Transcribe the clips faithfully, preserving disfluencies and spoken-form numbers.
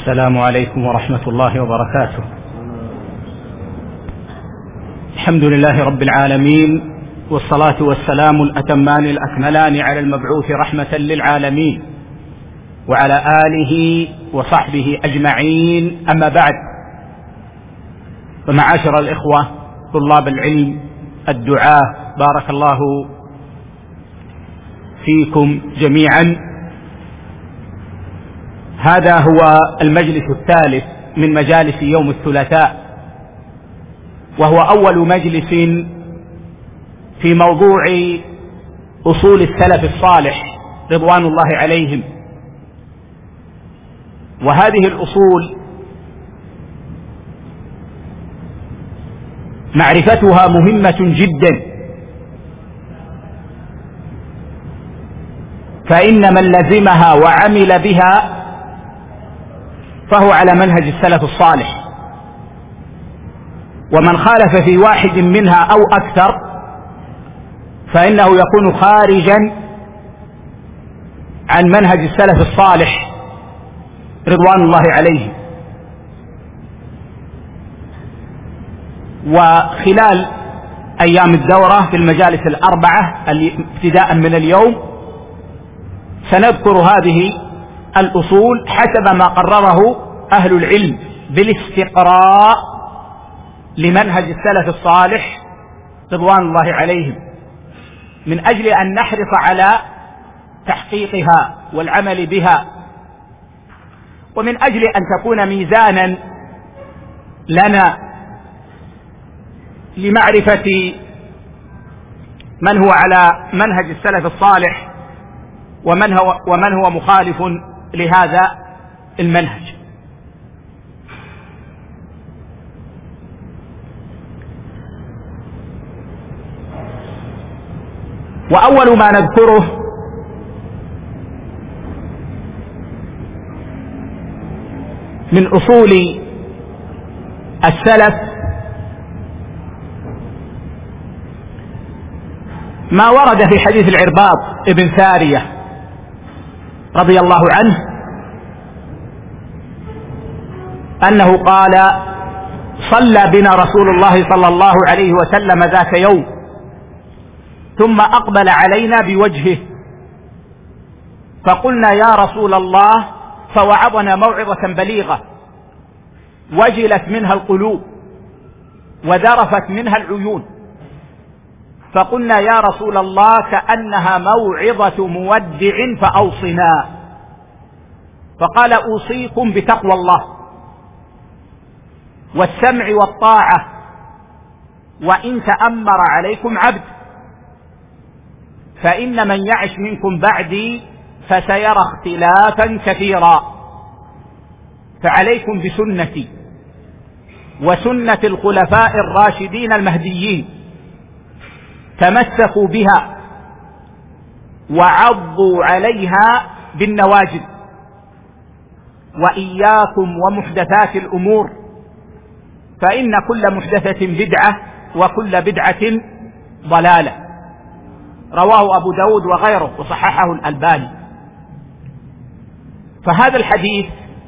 السلام عليكم ورحمة الله وبركاته. الحمد لله رب العالمين، والصلاة والسلام الأتمان الأكملان على المبعوث رحمة للعالمين وعلى آله وصحبه أجمعين، أما بعد. فمعاشر الإخوة طلاب العلم الدعاة، بارك الله فيكم جميعا. هذا هو المجلس الثالث من مجالس يوم الثلاثاء، وهو أول مجلس في موضوع أصول السلف الصالح رضوان الله عليهم. وهذه الأصول معرفتها مهمة جدا، فإن من لزمها وعمل بها فهو على منهج السلف الصالح، ومن خالف في واحد منها أو أكثر فإنه يكون خارجا عن منهج السلف الصالح رضوان الله عليه. وخلال أيام الدورة في المجالس الأربعة ابتداء من اليوم سنذكر هذه الأصول حسب ما قرره أهل العلم بالاستقراء لمنهج السلف الصالح رضوان الله عليهم، من أجل أن نحرص على تحقيقها والعمل بها، ومن أجل أن تكون ميزانا لنا لمعرفة من هو على منهج السلف الصالح ومن هو, ومن هو مخالف لهذا المنهج. وأول ما نذكره من أصول السلف ما ورد في حديث العرباض ابن سارية رضي الله عنه أنه قال: صلى بنا رسول الله صلى الله عليه وسلم ذات يوم، ثم أقبل علينا بوجهه، فقلنا: يا رسول الله، فوعظنا موعظة بليغة وجلت منها القلوب وذرفت منها العيون، فقلنا: يا رسول الله، كأنها موعظة مودع فأوصنا. فقال: أوصيكم بتقوى الله والسمع والطاعة، وإن تأمر عليكم عبد، فإن من يعش منكم بعدي فسيرى اختلافا كثيرا، فعليكم بسنتي وسنة الخلفاء الراشدين المهديين، تمسكوا بها وعضوا عليها بالنواجذ، وإياكم ومحدثات الأمور، فإن كل محدثة بدعة وكل بدعة ضلالة. رواه أبو داود وغيره وصححه الألباني. فهذا الحديث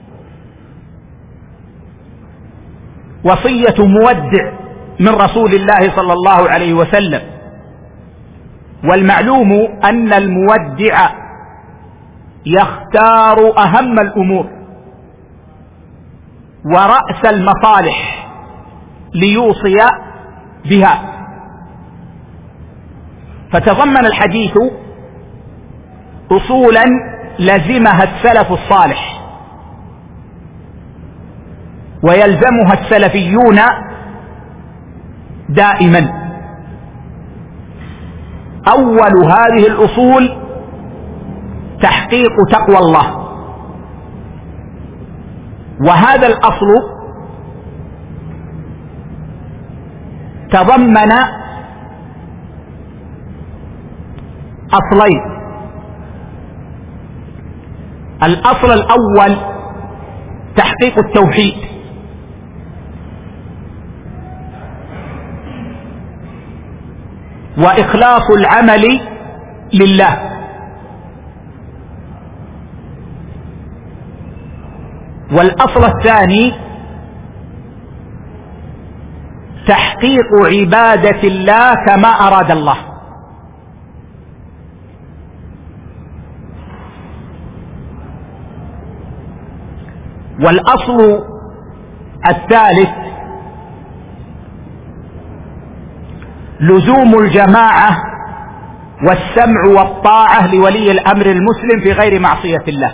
وصية مودع من رسول الله صلى الله عليه وسلم، والمعلوم أن المودع يختار أهم الأمور ورأس المصالح ليوصي بها. فتضمن الحديث أصولا لزمها السلف الصالح ويلزمها السلفيون دائما. أول هذه الأصول تحقيق تقوى الله، وهذا الأصل تضمن أصلين. الأصل الأول تحقيق التوحيد، وإخلاص العمل لله. والأصل الثاني تحقيق عبادة الله كما أراد الله. والأصل الثالث لزوم الجماعة والسمع والطاعة لولي الأمر المسلم في غير معصية الله.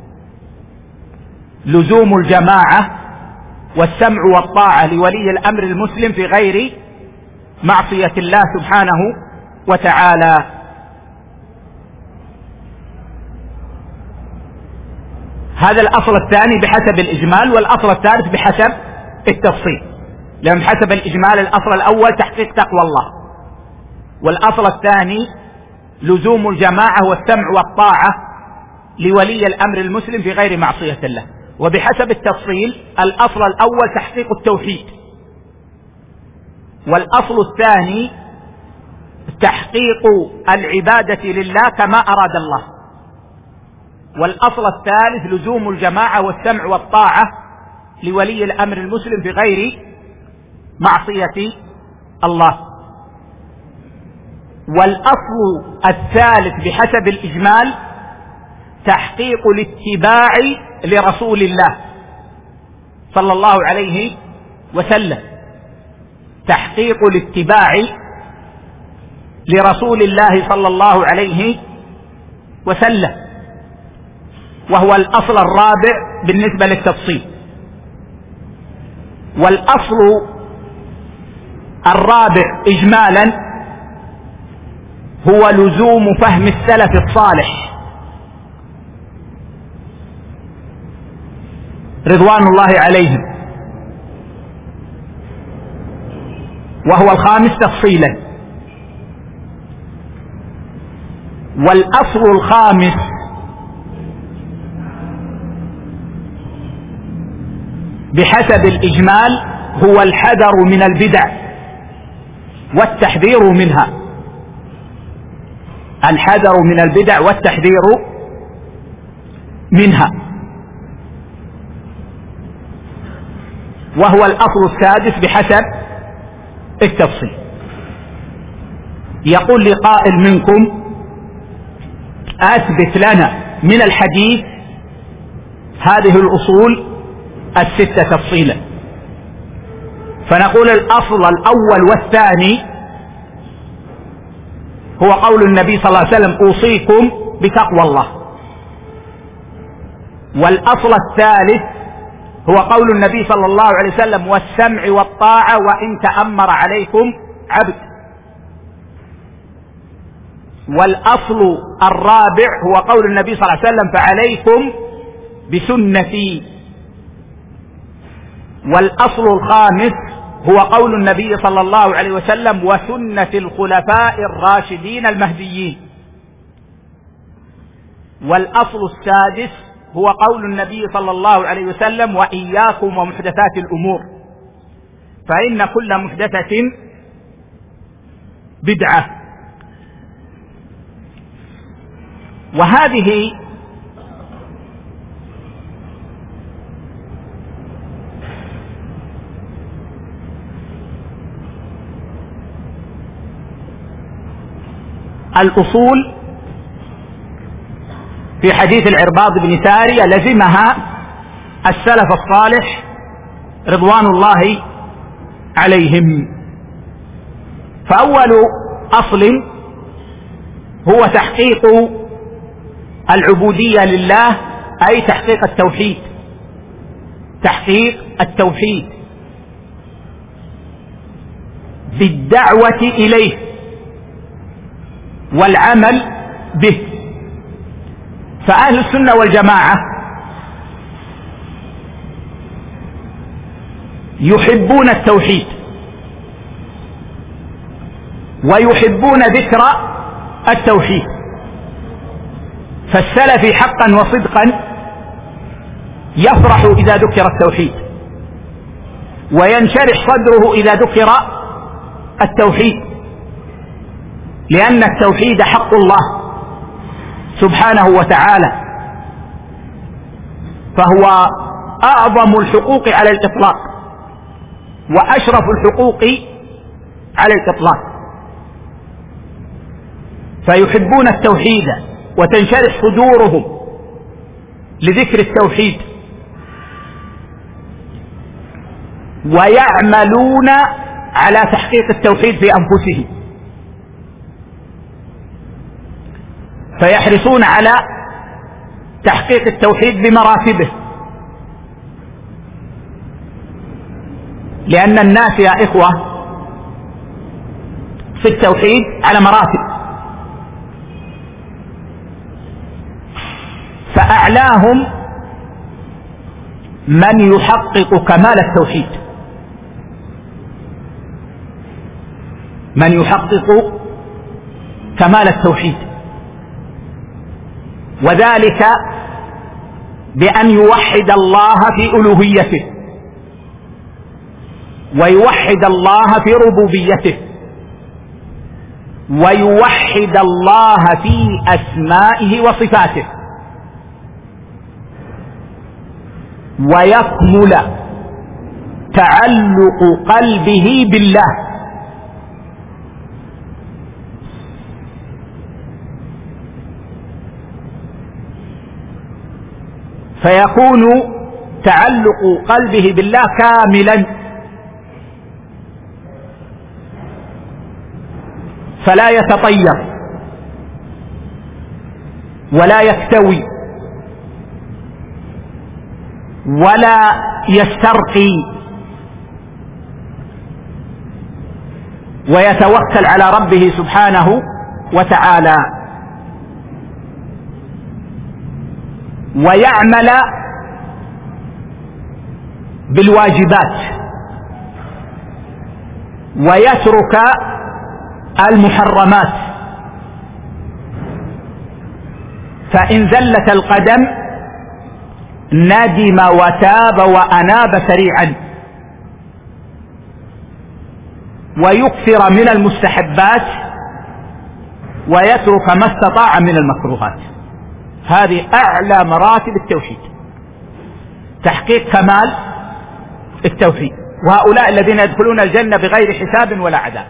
لزوم الجماعة والسمع والطاعة لولي الأمر المسلم في غير معصية الله سبحانه وتعالى. هذا الأصل الثاني بحسب الإجمال، والأصل الثالث بحسب التفصيل. لأن بحسب الإجمال الأصل الأول تحقيق تقوى الله، والأصل الثاني لزوم الجماعة والسمع والطاعة لولي الأمر المسلم في غير معصية الله. وبحسب التفصيل الأصل الأول تحقيق التوحيد، والأصل الثاني تحقيق العبادة لله كما أراد الله، والأصل الثالث لزوم الجماعة والسمع والطاعة لولي الأمر المسلم في غير معصية الله. والأصل الثالث بحسب الإجمال تحقيق الاتباع لرسول الله صلى الله عليه وسلم، تحقيق الاتباع لرسول الله صلى الله عليه وسلم، وهو الأصل الرابع بالنسبة للتفصيل. والأصل الرابع إجمالا هو لزوم فهم السلف الصالح رضوان الله عليهم، وهو الخامس تفصيلا. والأصل الخامس بحسب الإجمال هو الحذر من البدع والتحذير منها. الحذر من البدع والتحذير منها، وهو الأصل السادس بحسب التفصيل. يقول لي قائل منكم أثبت لنا من الحديث هذه الأصول الستة تفصيلا. فنقول الأصل الأول والثاني هو قول النبي صلى الله عليه وسلم أوصيكم بتقوى الله. والأصل الثالث هو قول النبي صلى الله عليه وسلم والسمع والطاعة وإن تأمر عليكم عبد. والأصل الرابع هو قول النبي صلى الله عليه وسلم فعليكم بسنتي. والأصل الخامس هو قول النبي صلى الله عليه وسلم وسنة الخلفاء الراشدين المهديين. والأصل السادس هو قول النبي صلى الله عليه وسلم وإياكم ومحدثات الأمور فإن كل محدثة بدعة. وهذه الأصول في حديث العرباض بن سارية لزمها السلف الصالح رضوان الله عليهم. فأول أصل هو تحقيق العبودية لله، أي تحقيق التوحيد، تحقيق التوحيد بالدعوة إليه والعمل به. فأهل السنة والجماعة يحبون التوحيد ويحبون ذكر التوحيد. فالسلف حقا وصدقا يفرح إذا ذكر التوحيد وينشرح صدره إذا ذكر التوحيد، لأن التوحيد حق الله سبحانه وتعالى، فهو أعظم الحقوق على الإطلاق وأشرف الحقوق على الإطلاق، فيحبون التوحيد وتنشرح صدورهم لذكر التوحيد، ويعملون على تحقيق التوحيد في أنفسهم، فيحرصون على تحقيق التوحيد بمراتبه، لأن الناس يا إخوة في التوحيد على مراتب، فأعلاهم من يحقق كمال التوحيد، من يحقق كمال التوحيد، وذلك بأن يوحد الله في ألوهيته، ويوحد الله في ربوبيته، ويوحد الله في أسمائه وصفاته، ويكمل تعلق قلبه بالله، فيكون تعلق قلبه بالله كاملا، فلا يتطير ولا يكتوي ولا يسترقي، ويتوكل على ربه سبحانه وتعالى، ويعمل بالواجبات ويترك المحرمات، فإن زلت القدم ندم وتاب وأناب سريعا، ويكثر من المستحبات ويترك ما استطاع من المكروهات. هذه أعلى مراتب التوحيد، تحقيق كمال التوحيد، وهؤلاء الذين يدخلون الجنة بغير حساب ولا عذاب.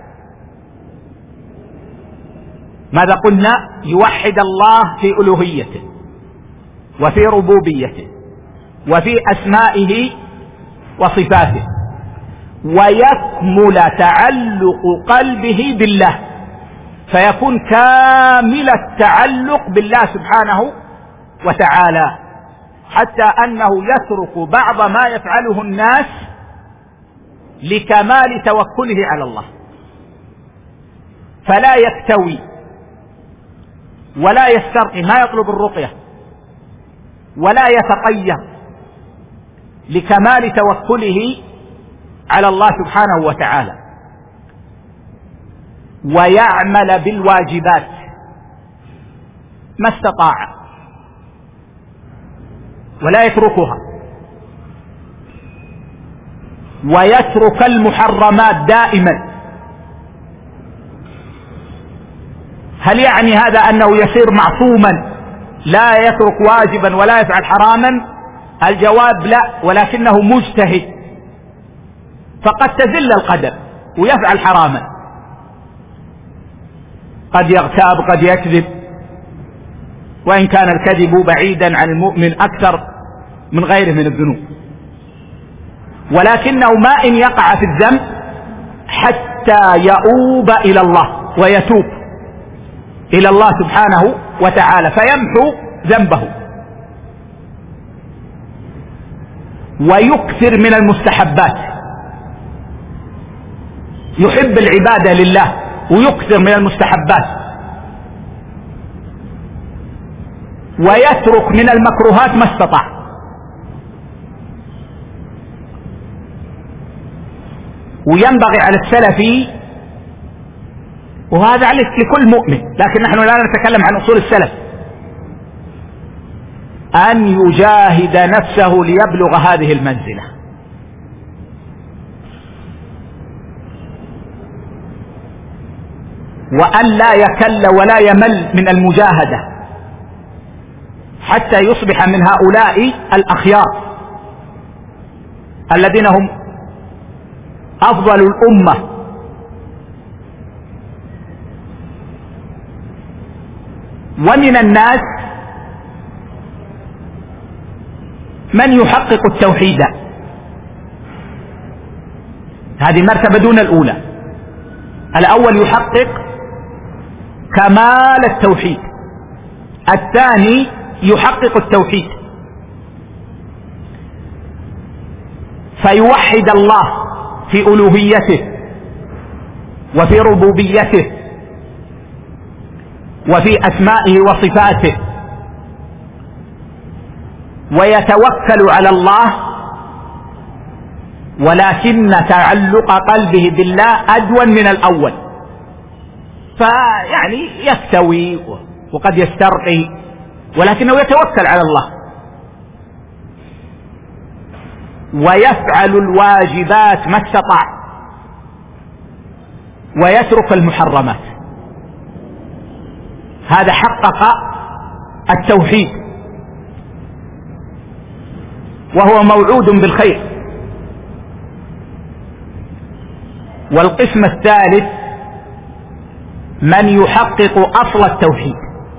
ماذا قلنا؟ يوحد الله في ألوهيته وفي ربوبيته وفي أسمائه وصفاته، ويكمل تعلق قلبه بالله، فيكون كامل التعلق بالله سبحانه وتعالى، حتى أنه يترك بعض ما يفعله الناس لكمال توكله على الله، فلا يكتوي ولا يسترقي، ما يطلب الرقية ولا يتطير، لكمال توكله على الله سبحانه وتعالى، ويعمل بالواجبات ما استطاع ولا يتركها، ويترك المحرمات دائما. هل يعني هذا أنه يصير معصوما لا يترك واجبا ولا يفعل حراما؟ الجواب لا، ولكنه مجتهد، فقد تزل القدم ويفعل حراما، قد يغتاب قد يكذب، وإن كان الكذب بعيدا عن المؤمن أكثر من غيره من الذنوب، ولكنه ما إن يقع في الذنب حتى يؤوب إلى الله ويتوب إلى الله سبحانه وتعالى فيمحو ذنبه، ويكثر من المستحبات، يحب العبادة لله ويكثر من المستحبات، ويترك من المكروهات ما استطاع. وينبغي على السلف، وهذا عليك لكل مؤمن، لكن نحن لا نتكلم عن أصول السلف، أن يجاهد نفسه ليبلغ هذه المنزلة، وأن لا يكل ولا يمل من المجاهدة حتى يصبح من هؤلاء الأخيار الذين هم أفضل الأمة، ومن الناس من يحقق التوحيد. هذه مرتبة دون الأولى. الأول يحقق كمال التوحيد، الثاني يحقق التوحيد فيوحد الله في ألوهيته وفي ربوبيته وفي أسمائه وصفاته، ويتوكل على الله، ولكن تعلق قلبه بالله أدون من الأول، فيعني يستوي وقد يسترقي ولكنه يتوكل على الله ويفعل الواجبات ما استطاع ويترك المحرمات. هذا حقق التوحيد وهو موعود بالخير. والقسم الثالث من يحقق أصل التوحيد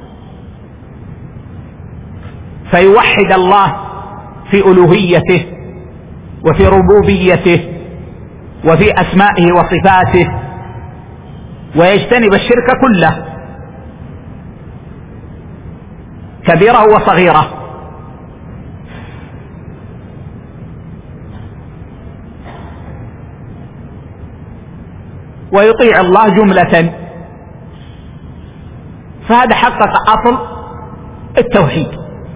فيوحد الله في ألوهيته وفي ربوبيته وفي أسمائه وصفاته، ويجتنب الشرك كله كبيره وصغيره. ويطيع الله جملة. فهذا حقق أصل التوحيد.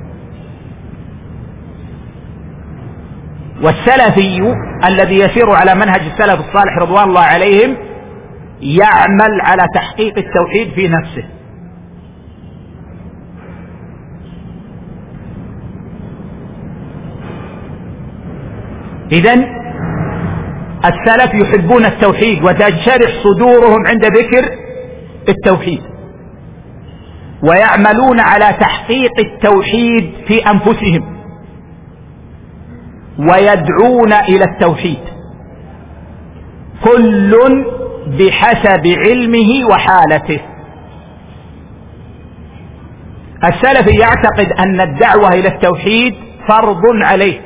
والسلفي الذي يسير على منهج السلف الصالح رضوان الله عليهم يعمل على تحقيق التوحيد في نفسه. إذن السلف يحبون التوحيد وتنشرح صدورهم عند ذكر التوحيد، ويعملون على تحقيق التوحيد في أنفسهم ويدعون إلى التوحيد، كل بحسب علمه وحالته. السلفي يعتقد أن الدعوة إلى التوحيد فرض عليه،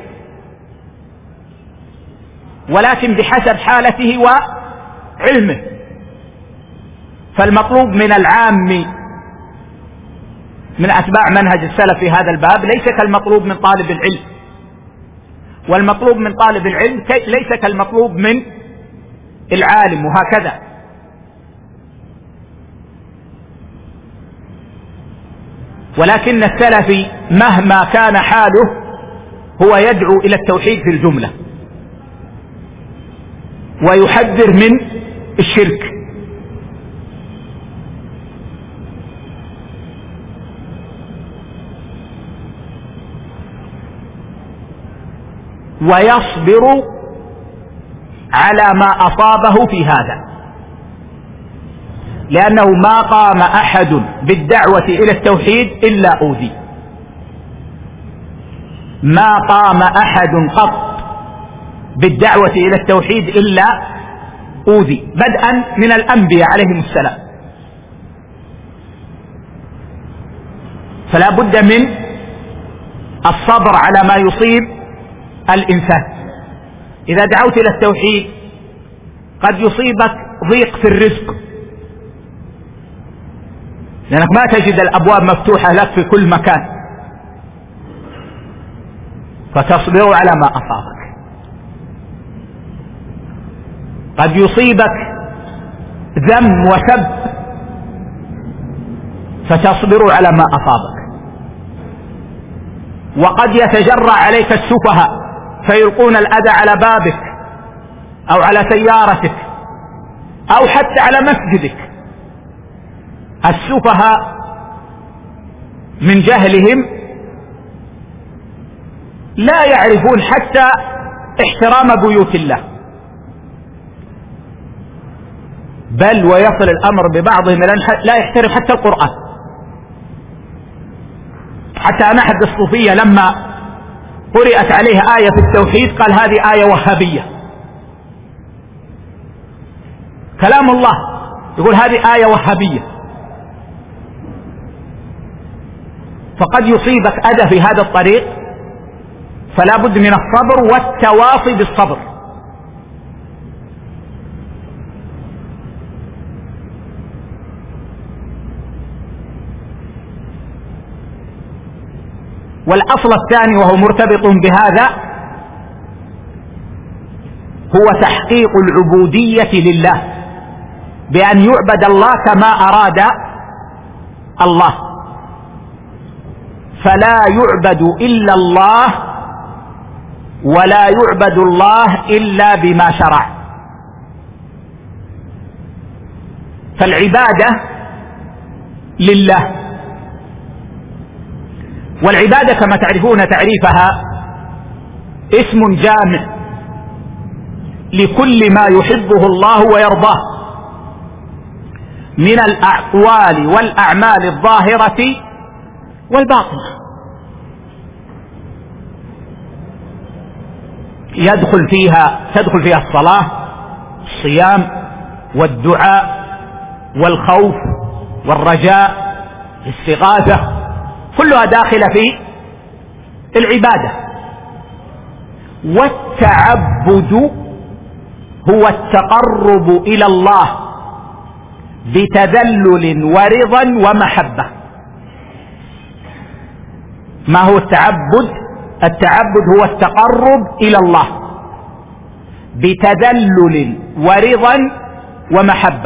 ولكن بحسب حالته وعلمه. فالمطلوب من العام من أتباع منهج السلف في هذا الباب ليس كالمطلوب من طالب العلم، والمطلوب من طالب العلم ليس كالمطلوب من العالم، وهكذا. ولكن السلفي مهما كان حاله هو يدعو إلى التوحيد في الجملة ويحذر من الشرك. ويصبر على ما أصابه في هذا، لأنه ما قام أحد بالدعوة إلى التوحيد إلا أوذي. ما قام أحد قط بالدعوة إلى التوحيد إلا أوذي، بدءا من الأنبياء عليهم السلام. فلا بد من الصبر على ما يصيب الإنسان. إذا دعوت إلى التوحيد قد يصيبك ضيق في الرزق، لأنك ما تجد الأبواب مفتوحة لك في كل مكان، فتصبر على ما أصابك. قد يصيبك ذم وسب فتصبر على ما أصابك. وقد يتجرأ عليك السفهاء فيلقون الأذى على بابك أو على سيارتك أو حتى على مسجدك. السفهاء من جهلهم لا يعرفون حتى احترام بيوت الله، بل ويصل الأمر ببعضهم لا يحترم حتى القرآن. حتى أن أحد الصوفية لما قرأت عليه آية في التوحيد قال هذه آية وهابية. كلام الله يقول هذه آية وهابية. فقد يصيبك أذى في هذا الطريق، فلا بد من الصبر والتواصي بالصبر. والأصل الثاني وهو مرتبط بهذا هو تحقيق العبودية لله، بأن يعبد الله كما أراد الله، فلا يعبد إلا الله ولا يعبد الله إلا بما شرع. فالعبادة لله، والعبادة كما تعرفون تعريفها اسم جامع لكل ما يحبه الله ويرضاه من الأقوال والأعمال الظاهرة والباطنة. يدخل فيها تدخل فيها الصلاة، الصيام، والدعاء، والخوف، والرجاء، الاستغاثة، كلها داخلة في العبادة. والتعبد هو التقرب إلى الله بتذلل ورضا ومحبة. ما هو التعبد؟ التعبد هو التقرب إلى الله بتذلل ورضا ومحبة.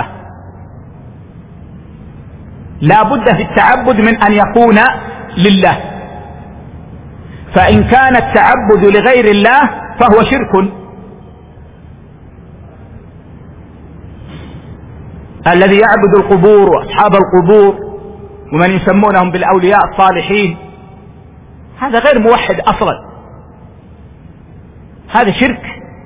لا بد في التعبد من أن يكون لله، فإن كان التعبد لغير الله فهو شرك. الذي يعبد القبور وأصحاب القبور ومن يسمونهم بالأولياء الصالحين هذا غير موحد أصلا، هذا شرك.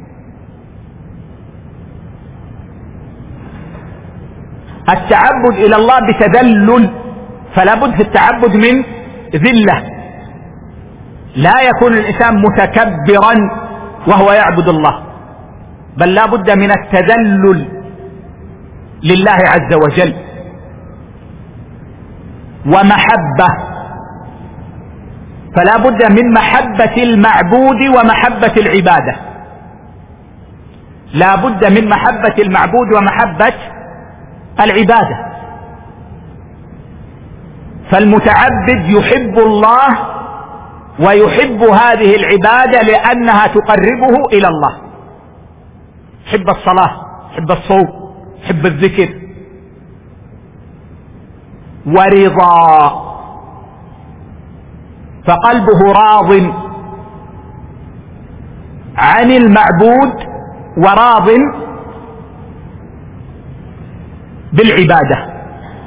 التعبد إلى الله بتذلل، فلا بد في التعبد من ذلة، لا يكون الإنسان متكبرا وهو يعبد الله، بل لا بد من التذلل لله عز وجل. ومحبة، فلا بد من محبة المعبود ومحبة العبادة، لا بد من محبة المعبود ومحبة العبادة. فالمتعبد يحب الله ويحب هذه العبادة لأنها تقربه إلى الله، يحب الصلاة، يحب الصوم، يحب الذكر. ورضا، فقلبه راض عن المعبود وراض بالعبادة.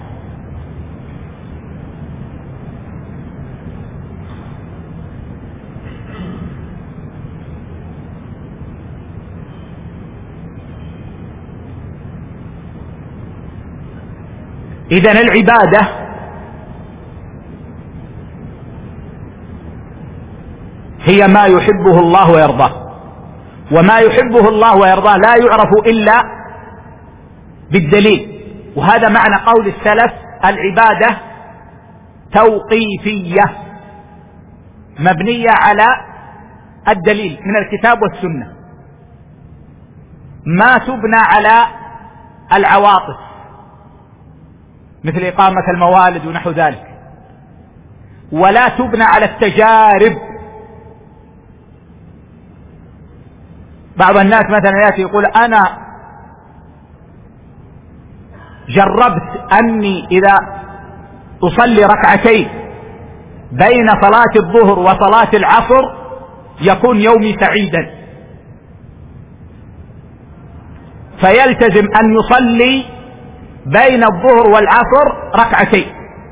إذن العبادة هي ما يحبه الله ويرضاه، وما يحبه الله ويرضاه لا يعرف إلا بالدليل. وهذا معنى قول السلف: العبادة توقيفية مبنية على الدليل من الكتاب والسنة، ما تبنى على العواطف مثل إقامة الموالد ونحو ذلك، ولا تبنى على التجارب. بعض الناس مثلا يأتي يقول: أنا جربت أني إذا أصلي ركعتين بين صلاة الظهر وصلاة العصر يكون يومي سعيدا، فيلتزم أن يصلي بين الظهر والعصر ركعتين.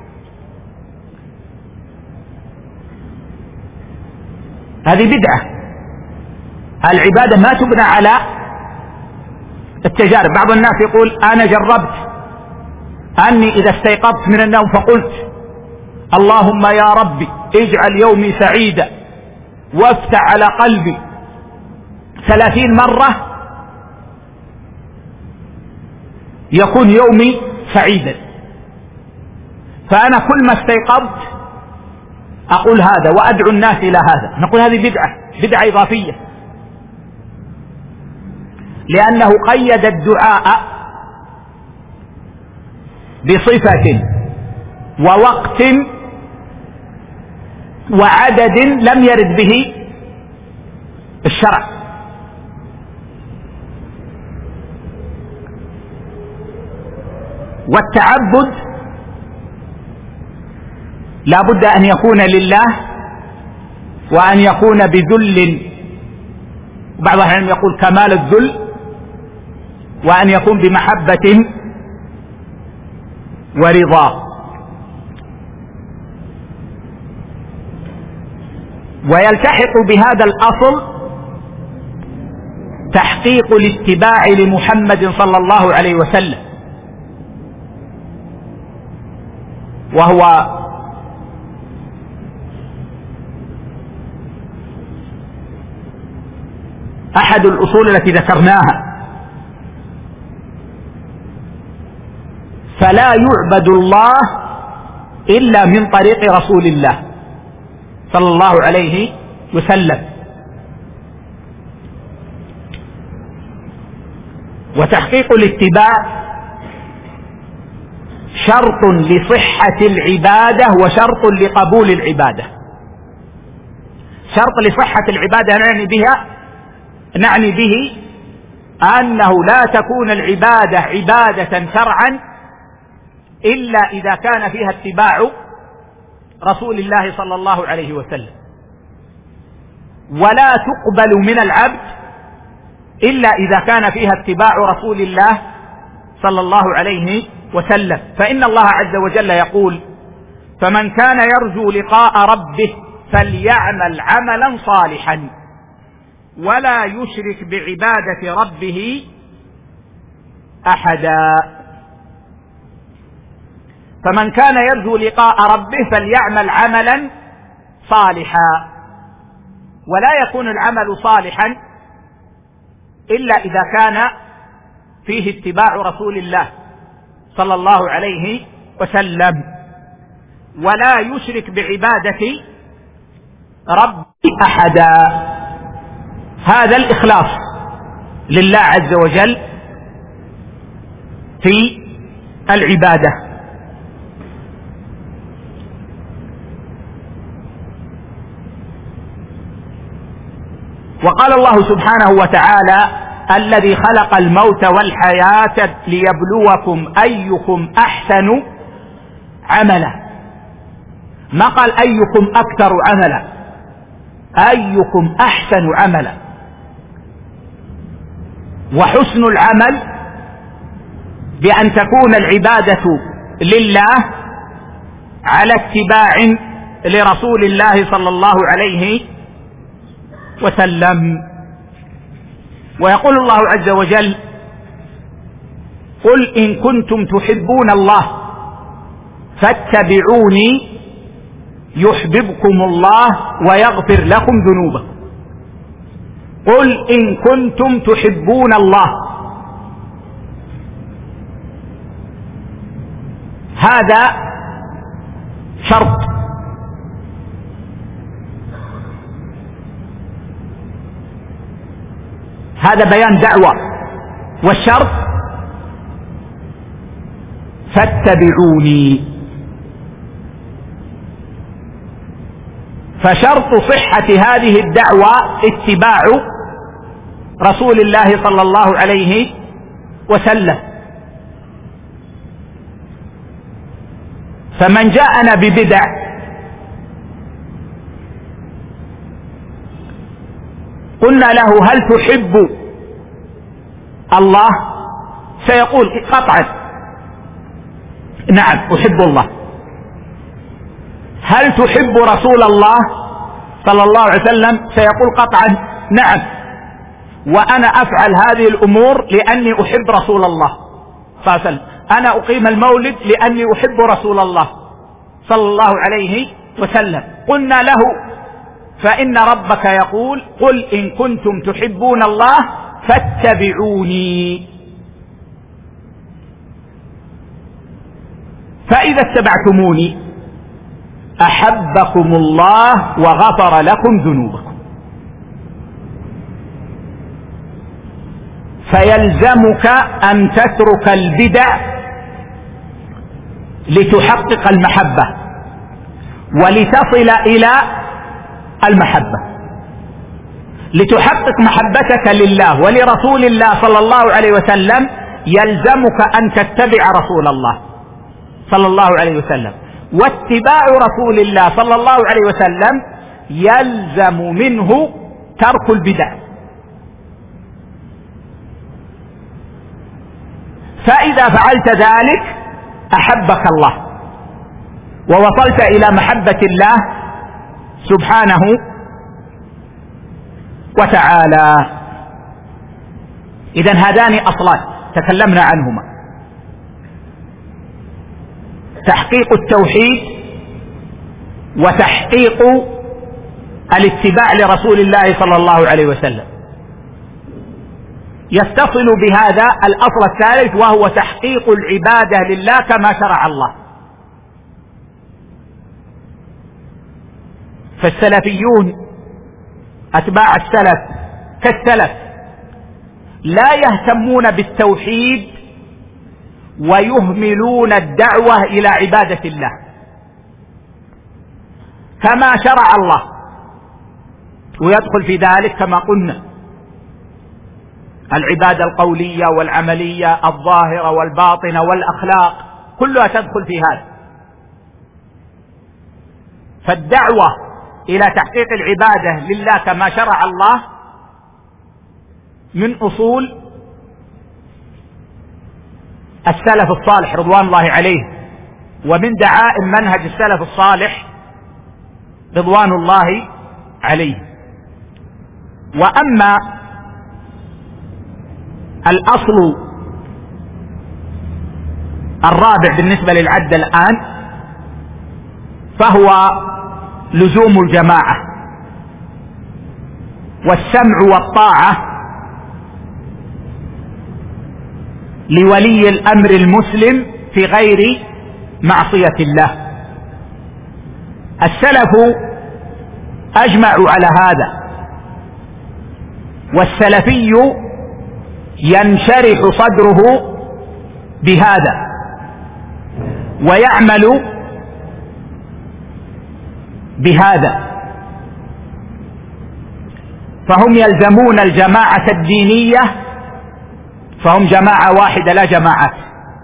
هذه بدعة. العبادة ما تبنى على التجارب. بعض الناس يقول: أنا جربت أني إذا استيقظت من النوم فقلت: اللهم يا ربي اجعل يومي سعيدا، وافتح على قلبي ثلاثين مرة يكون يومي سعيدا. فأنا كل ما استيقظت أقول هذا وأدعو الناس إلى هذا. نقول هذه بدعة بدعة إضافية، لأنه قيد الدعاء بصفة ووقت وعدد لم يرد به الشرع. والتعبد لا بد أن يكون لله، وأن يكون بذل، بعض العلماء يقول كمال الذل، وأن يكون بمحبة ورضا. ويلتحق بهذا الأصل تحقيق الاتباع لمحمد صلى الله عليه وسلم، وهو أحد الأصول التي ذكرناها. فلا يعبد الله إلا من طريق رسول الله صلى الله عليه وسلم. وتحقيق الاتباع شرط لصحة العبادة وشرط لقبول العبادة. شرط لصحة العبادة نعني بها نعني به أنه لا تكون العبادة عبادة شرعا إلا إذا كان فيها اتباع رسول الله صلى الله عليه وسلم، ولا تقبل من العبد إلا إذا كان فيها اتباع رسول الله صلى الله عليه وسلم. فإن الله عز وجل يقول: فمن كان يرجو لقاء ربه فليعمل عملا صالحا ولا يشرك بعبادة ربه أحدا. فمن كان يرجو لقاء ربه فليعمل عملا صالحا، ولا يكون العمل صالحا إلا إذا كان فيه اتباع رسول الله صلى الله عليه وسلم، ولا يشرك بعبادة ربه أحدا. هذا الإخلاص لله عز وجل في العبادة. وقال الله سبحانه وتعالى: الذي خلق الموت والحياة ليبلوكم أيكم أحسن عملا. ما قال أيكم أكثر عملا، أيكم أحسن عملا. وحسن العمل بأن تكون العبادة لله على اتباع لرسول الله صلى الله عليه وسلم. ويقول الله عز وجل: قل إن كنتم تحبون الله فاتبعوني يحببكم الله ويغفر لكم ذنوبكم. قل إن كنتم تحبون الله، هذا شرط. هذا بيان دعوة، والشرط فاتبعوني. فشرط صحة هذه الدعوة اتباع رسول الله صلى الله عليه وسلم. فمن جاءنا ببدع قلنا له: هل تحب الله؟ سيقول قطعا: نعم أحب الله. هل تحب رسول الله صلى الله عليه وسلم؟ سيقول قطعا: نعم، وأنا أفعل هذه الأمور لأني أحب رسول الله صلى الله عليه وسلم. أنا أقيم المولد لأني أحب رسول الله صلى الله عليه وسلم. قلنا له: فإن ربك يقول قل إن كنتم تحبون الله فاتبعوني، فإذا اتبعتموني أحبكم الله وغفر لكم ذنوبكم. فيلزمك أن تترك البدع لتحقق المحبة ولتصل إلى المحبة. لتحقق محبتك لله ولرسول الله صلى الله عليه وسلم يلزمك أن تتبع رسول الله صلى الله عليه وسلم، واتباع رسول الله صلى الله عليه وسلم يلزم منه ترك البدع. فإذا فعلت ذلك أحبك الله ووصلت إلى محبة الله سبحانه وتعالى. إذن هذان أصلان تكلمنا عنهما: تحقيق التوحيد وتحقيق الاتباع لرسول الله صلى الله عليه وسلم. يتصل بهذا الأصل الثالث وهو تحقيق العبادة لله كما شرع الله. فالسلفيون أتباع السلف كالسلف لا يهتمون بالتوحيد ويهملون الدعوة إلى عبادة الله كما شرع الله، ويدخل في ذلك كما قلنا العبادة القولية والعملية، الظاهرة والباطنة والأخلاق، كلها تدخل في هذا. فالدعوة إلى تحقيق العبادة لله كما شرع الله من أصول السلف الصالح رضوان الله عليه، ومن دعائم منهج السلف الصالح رضوان الله عليه. وأما الأصل الرابع بالنسبة للعد الآن فهو لزوم الجماعة والسمع والطاعة لولي الأمر المسلم في غير معصية الله. السلف أجمعوا على هذا، والسلفي ينشرح صدره بهذا ويعمل بهذا، فهم يلزمون الجماعة الدينية، فهم جماعة واحدة لا جماعات،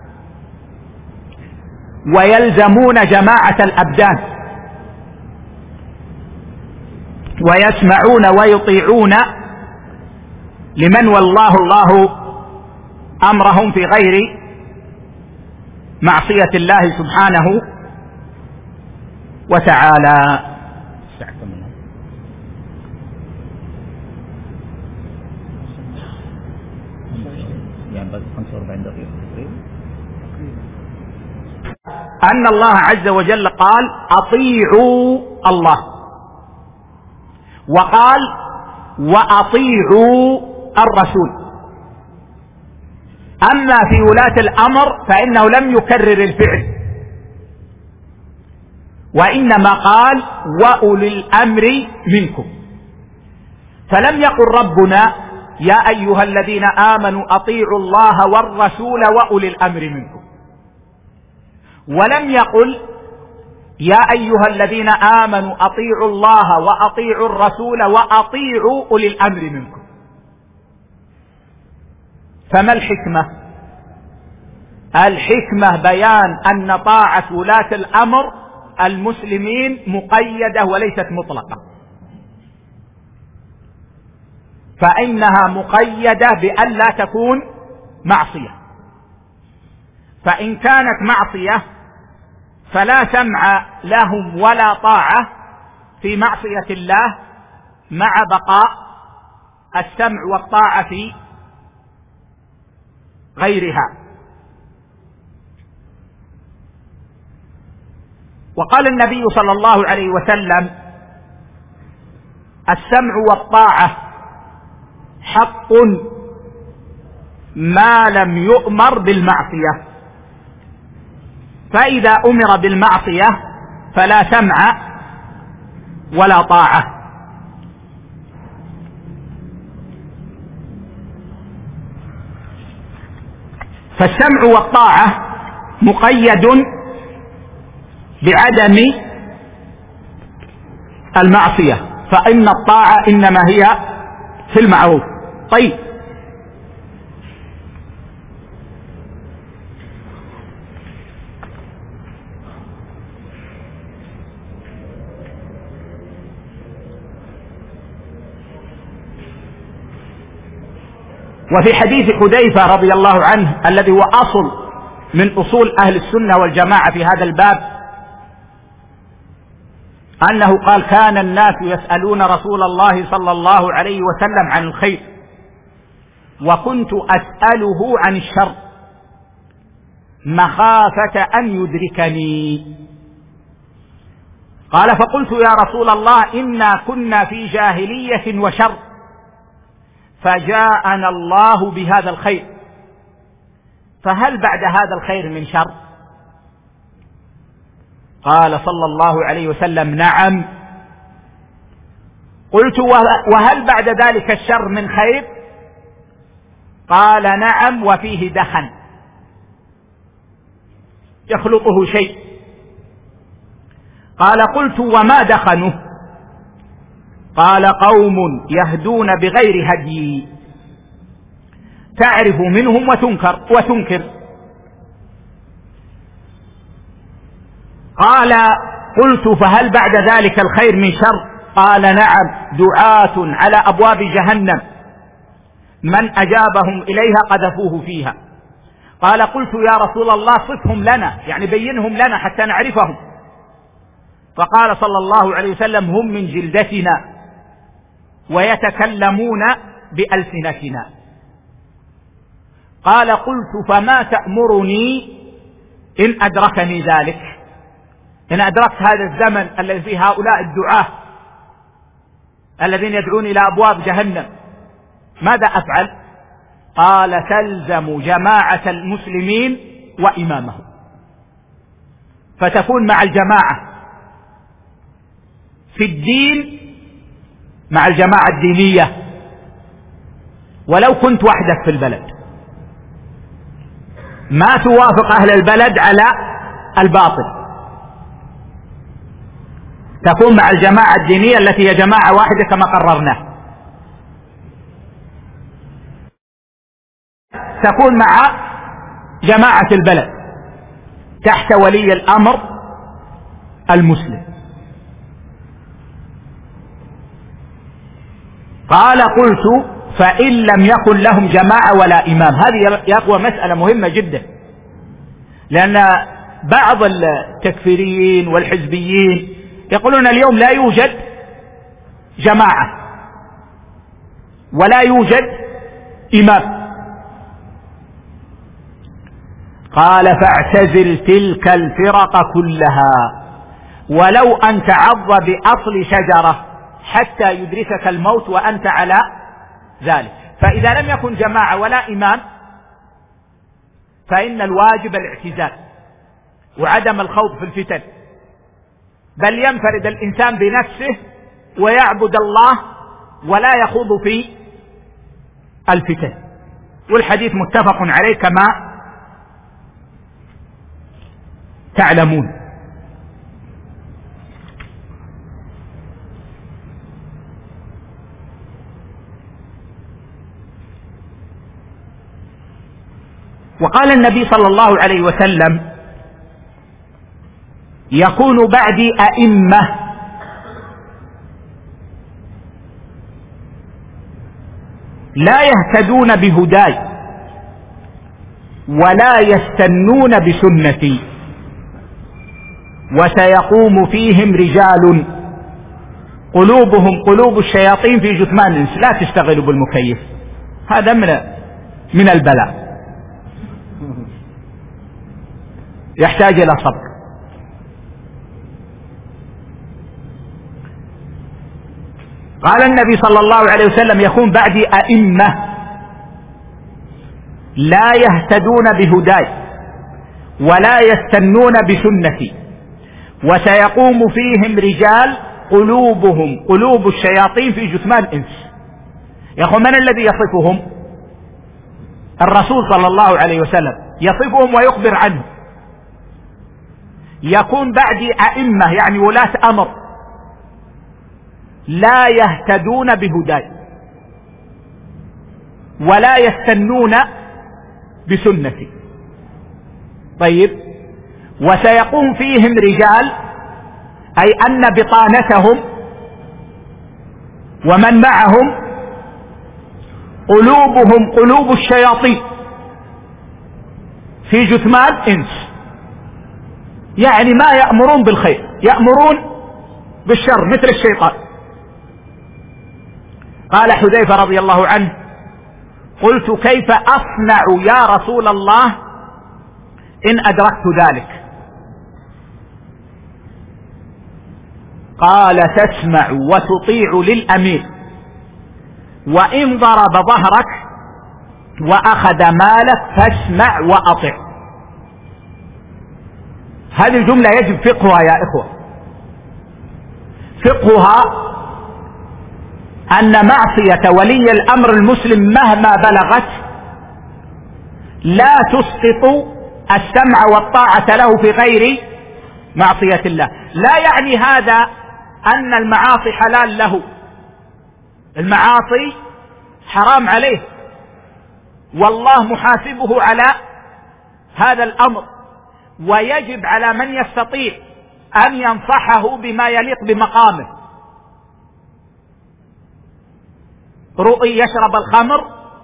ويلزمون جماعة الأبدان، ويسمعون ويطيعون لمن والله الله أمرهم في غير معصية الله سبحانه وتعالى. أن الله عز وجل قال أطيعوا الله، وقال وأطيعوا الرسول. أما في ولاة الأمر فإنه لم يكرر الفعل، وإنما قال وأولي الأمر منكم، فلم يقل ربنا يا أيها الذين آمنوا أطيعوا الله والرسول وأولي الأمر منكم، ولم يقل يا أيها الذين آمنوا أطيعوا الله وأطيعوا الرسول وأطيعوا أولي الأمر منكم. فما الحكمة؟ الحكمة بيان أن طاعة ولاة الأمر المسلمين مقيدة وليست مطلقة، فإنها مقيدة بأن لا تكون معصية، فإن كانت معصية فلا سمع لهم ولا طاعة في معصية الله مع بقاء السمع والطاعة في غيرها. وقال النبي صلى الله عليه وسلم السمع والطاعة حق ما لم يؤمر بالمعصية، فإذا أمر بالمعصية فلا سمع ولا طاعة. فالسمع والطاعة مقيد بعدم المعصية، فإن الطاعة إنما هي في المعروف. طيب، وفي حديث حذيفة رضي الله عنه الذي هو أصل من أصول أهل السنة والجماعة في هذا الباب، أنه قال: كان الناس يسألون رسول الله صلى الله عليه وسلم عن الخير، وكنت أسأله عن الشر مخافة أن يدركني. قال: فقلت يا رسول الله إنا كنا في جاهلية وشر، فجاءنا الله بهذا الخير، فهل بعد هذا الخير من شر؟ قال صلى الله عليه وسلم: نعم. قلت: وهل بعد ذلك الشر من خير؟ قال: نعم، وفيه دخن يخلطه شيء. قال: قلت: وما دخنه؟ قال: قوم يهدون بغير هدي، تعرف منهم وتنكر وتنكر. قال: قلت: فهل بعد ذلك الخير من شر؟ قال: نعم، دعاة على أبواب جهنم من أجابهم إليها قذفوه فيها. قال: قلت: يا رسول الله صفهم لنا، يعني بينهم لنا حتى نعرفهم. فقال صلى الله عليه وسلم: هم من جلدتنا ويتكلمون بألسنتنا. قال: قلت: فما تأمرني إن أدركني ذلك، إن أدركت هذا الزمن الذي فيه هؤلاء الدعاة الذين يدعون إلى أبواب جهنم، ماذا أفعل؟ قال: تلزم جماعة المسلمين وإمامهم، فتكون مع الجماعة في الدين، مع الجماعة الدينية، ولو كنت وحدك في البلد، ما توافق أهل البلد على الباطل، تكون مع الجماعة الدينية التي هي جماعة واحدة كما قررنا، تكون مع جماعة البلد تحت ولي الأمر المسلم. قال: قلت: فإن لم يكن لهم جماعة ولا إمام. هذه يا أخوة مسألة مهمة جدا، لأن بعض التكفيريين والحزبيين يقولون اليوم لا يوجد جماعة ولا يوجد إمام. قال: فاعتزل تلك الفرق كلها ولو أن تعض بأصل شجرة حتى يدركك الموت وأنت على ذلك. فإذا لم يكن جماعة ولا إمام فإن الواجب الاعتزال وعدم الخوض في الفتن، بل ينفرد الإنسان بنفسه ويعبد الله ولا يخوض في الفتن. والحديث متفق عليه كما تعلمون. وقال النبي صلى الله عليه وسلم: يكون بعدي أئمة لا يهتدون بهداي ولا يستنون بسنتي، وسيقوم فيهم رجال قلوبهم قلوب الشياطين في جثمان الإنس، لا تشتغلوا بالمكيف، هذا من من البلاء، يحتاج إلى صبر. قال النبي صلى الله عليه وسلم: يكون بعدي أئمة لا يهتدون بهداي ولا يستنون بسنتي، وسيقوم فيهم رجال قلوبهم قلوب الشياطين في جثمان إنس. يا أخو، من الذي يصفهم؟ الرسول صلى الله عليه وسلم يصفهم ويخبر عنه. يكون بعدي أئمة يعني ولاة أمر لا يهتدون بهداي ولا يستنون بسنتي. طيب، وسيقوم فيهم رجال، أي أن بطانتهم ومن معهم قلوبهم قلوب الشياطين في جثمان إنس، يعني ما يأمرون بالخير، يأمرون بالشر مثل الشيطان. قال حذيفة رضي الله عنه: قلت: كيف أصنع يا رسول الله إن أدركت ذلك؟ قال: تسمع وتطيع للأمير، وإن ضرب ظهرك وأخذ مالك فاسمع وأطع. هذه الجملة يجب فقهها يا إخوة. فقهها أن معصية ولي الأمر المسلم مهما بلغت لا تسقط السمع والطاعة له في غير معصية الله. لا يعني هذا أن المعاصي حلال له، المعاصي حرام عليه، والله محاسبه على هذا الأمر، ويجب على من يستطيع أن ينصحه بما يليق بمقامه. رؤي يشرب الخمر،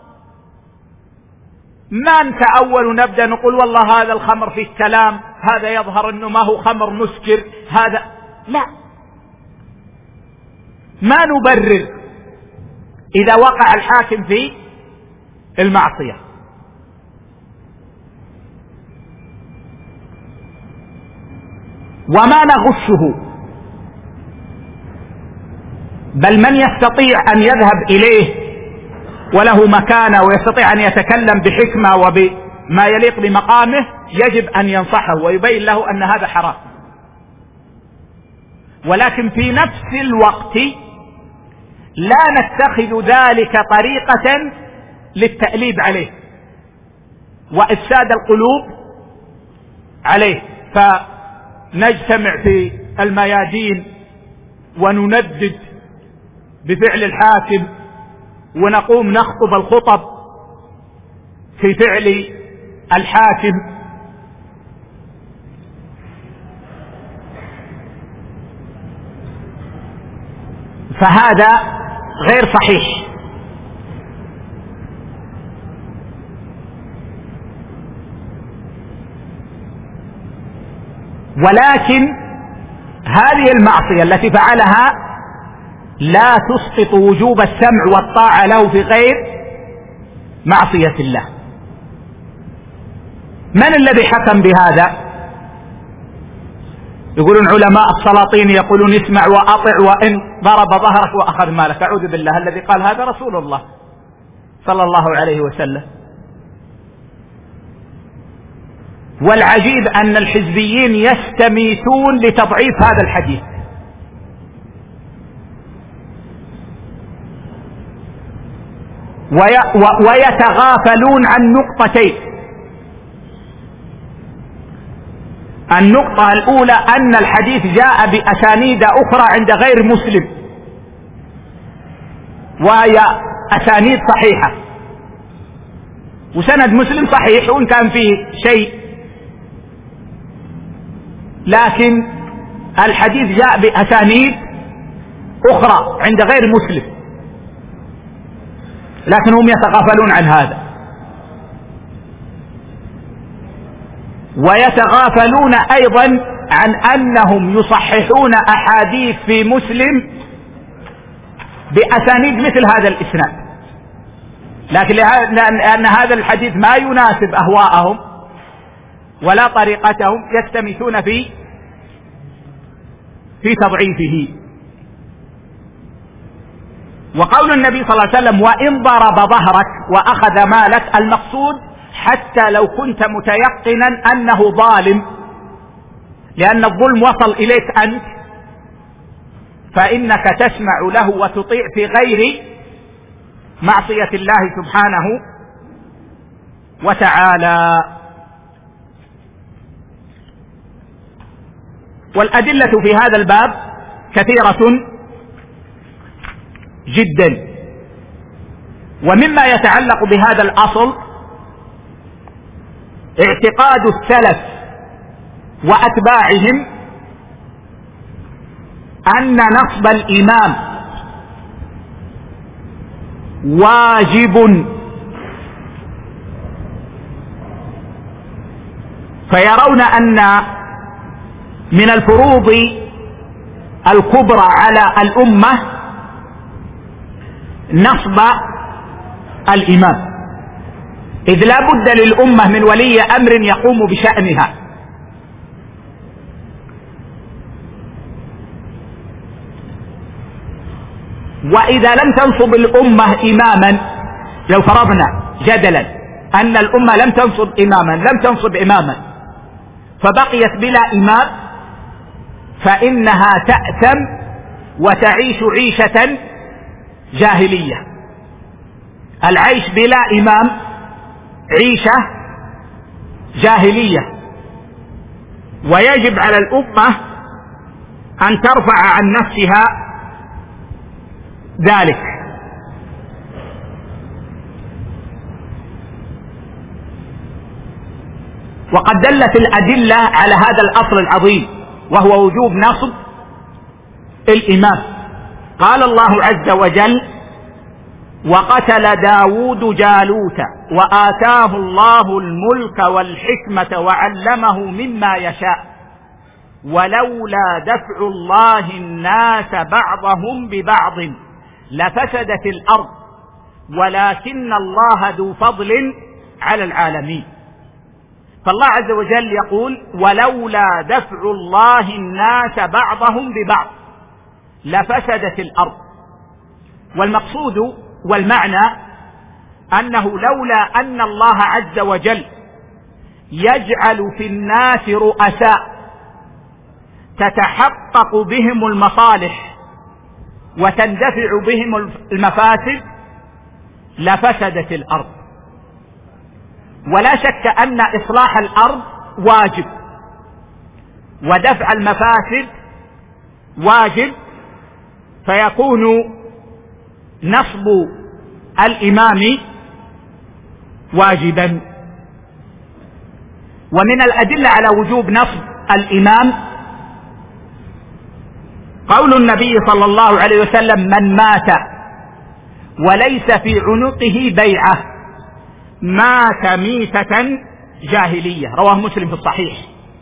ما نتأول نبدأ نقول والله هذا الخمر فيه كلام، هذا يظهر أنه ما هو خمر مسكر، هذا لا، ما نبرر إذا وقع الحاكم في المعصية. وما نغشه، بل من يستطيع أن يذهب إليه وله مكانة ويستطيع أن يتكلم بحكمة وبما يليق بمقامه يجب أن ينصحه ويبين له أن هذا حرام. ولكن في نفس الوقت لا نتخذ ذلك طريقة للتأليب عليه وإفساد القلوب عليه، فنجتمع في الميادين ونندد بفعل الحاكم ونقوم نخطب الخطب في فعل الحاكم. فهذا غير صحيح. ولكن هذه المعصية التي فعلها لا تسقط وجوب السمع والطاعة له في غير معصية الله. من الذي حكم بهذا؟ يقولون علماء السلاطين يقولون اسمع وأطع وإن ضرب ظهرك وأخذ مالك. أعوذ بالله، الذي قال هذا رسول الله صلى الله عليه وسلم. والعجيب أن الحزبيين يستميتون لتضعيف هذا الحديث، ويتغافلون عن نقطتين. النقطة الأولى أن الحديث جاء بأسانيد أخرى عند غير مسلم، وهي أسانيد صحيحة، وسند مسلم صحيح وإن كان فيه شيء، لكن الحديث جاء بأسانيد أخرى عند غير مسلم، لكن هم يتغافلون عن هذا. ويتغافلون أيضا عن أنهم يصححون أحاديث في مسلم بأسانيد مثل هذا الإسناد، لكن لأن هذا الحديث ما يناسب أهواءهم ولا طريقتهم يستميتون في في تضعيفه. وقول النبي صلى الله عليه وسلم وإن ضرب ظهرك وأخذ مالك، المقصود حتى لو كنت متيقنا أنه ظالم، لأن الظلم وصل إليك أنت، فإنك تسمع له وتطيع في غير معصية الله سبحانه وتعالى. والأدلة في هذا الباب كثيرة جدا. ومما يتعلق بهذا الأصل اعتقاد السلف وأتباعهم أن نصب الإمام واجب، فيرون أن من الفروض الكبرى على الأمة نصب الإمام، إذ لا بد للأمة من ولي أمر يقوم بشأنها. وإذا لم تنصب الأمة إماما، لو فرضنا جدلا أن الأمة لم تنصب إماما لم تنصب إماما فبقيت بلا إمام، فإنها تأثم وتعيش عيشة جاهلية. العيش بلا إمام عيشة جاهلية، ويجب على الأمة أن ترفع عن نفسها ذلك. وقد دلت الأدلة على هذا الأصل العظيم، وهو وجوب نصب الإمام. قال الله عز وجل وقتل داود جالوت وآتاه الله الملك والحكمة وعلمه مما يشاء ولولا دفع الله الناس بعضهم ببعض لفسدت الأرض ولكن الله ذو فضل على العالمين. فالله عز وجل يقول ولولا دفع الله الناس بعضهم ببعض لفسدت الأرض، والمقصود والمعنى أنه لولا أن الله عز وجل يجعل في الناس رؤساء تتحقق بهم المصالح وتندفع بهم المفاسد لفسدت الأرض. ولا شك أن إصلاح الأرض واجب ودفع المفاسد واجب، فيكون نصب الإمام واجبا. ومن الأدلة على وجوب نصب الإمام قول النبي صلى الله عليه وسلم من مات وليس في عنقه بيعة مات ميتة جاهلية، رواه مسلم في الصحيح.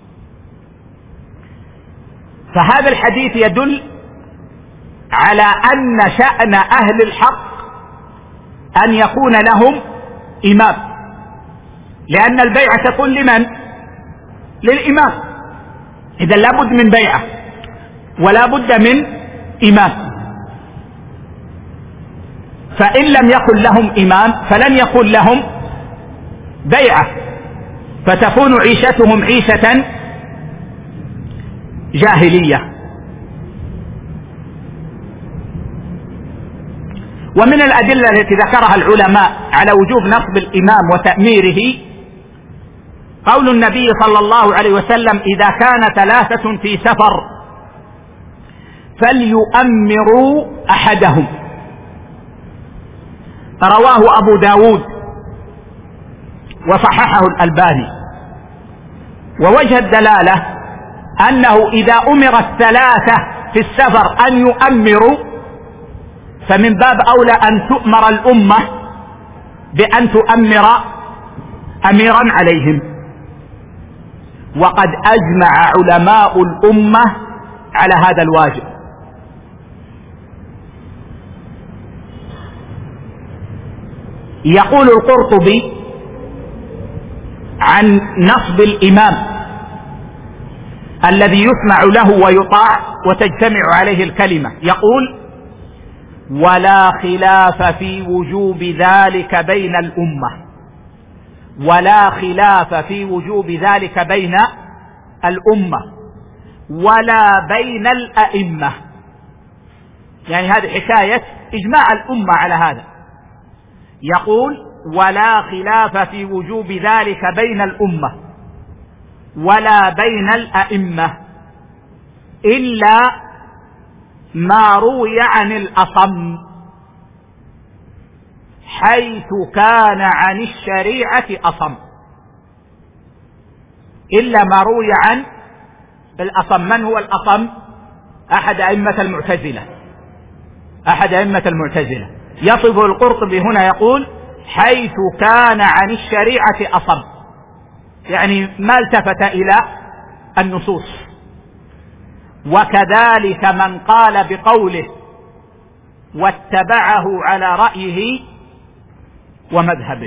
فهذا الحديث يدل على أن شأن أهل الحق أن يكون لهم إمام، لأن البيعة تكون لمن؟ للإمام. إذا لا بد من بيعة ولا بد من إمام، فإن لم يكن لهم إمام فلن يكون لهم بيعة، فتكون عيشتهم عيشة جاهلية. ومن الأدلة التي ذكرها العلماء على وجوب نصب الإمام وتأميره قول النبي صلى الله عليه وسلم إذا كان ثلاثة في سفر فليؤمروا أحدهم، رواه أبو داود وصححه الألباني. ووجه الدلالة أنه إذا أمر الثلاثة في السفر أن يؤمروا فمن باب أولى أن تؤمر الأمة بأن تؤمر أميرا عليهم. وقد أجمع علماء الأمة على هذا الواجب. يقول القرطبي عن نصب الإمام الذي يسمع له ويطاع وتجتمع عليه الكلمة، يقول ولا خلاف في وجوب ذلك بين الأمة ولا خلاف في وجوب ذلك بين الأمة ولا بين الأئمة. يعني هذه حكاية إجماع الأمة على هذا. يقول ولا خلاف في وجوب ذلك بين الأمة ولا بين الأئمة إلا ما روي عن الأصم حيث كان عن الشريعة أصم. إلا ما روي عن الأصم. من هو الأصم؟ أحد أئمة المعتزلة أحد أئمة المعتزلة يصفه القرطبي هنا يقول حيث كان عن الشريعة أصم، يعني ما التفت إلى النصوص. وكذلك من قال بقوله واتبعه على رأيه ومذهبه.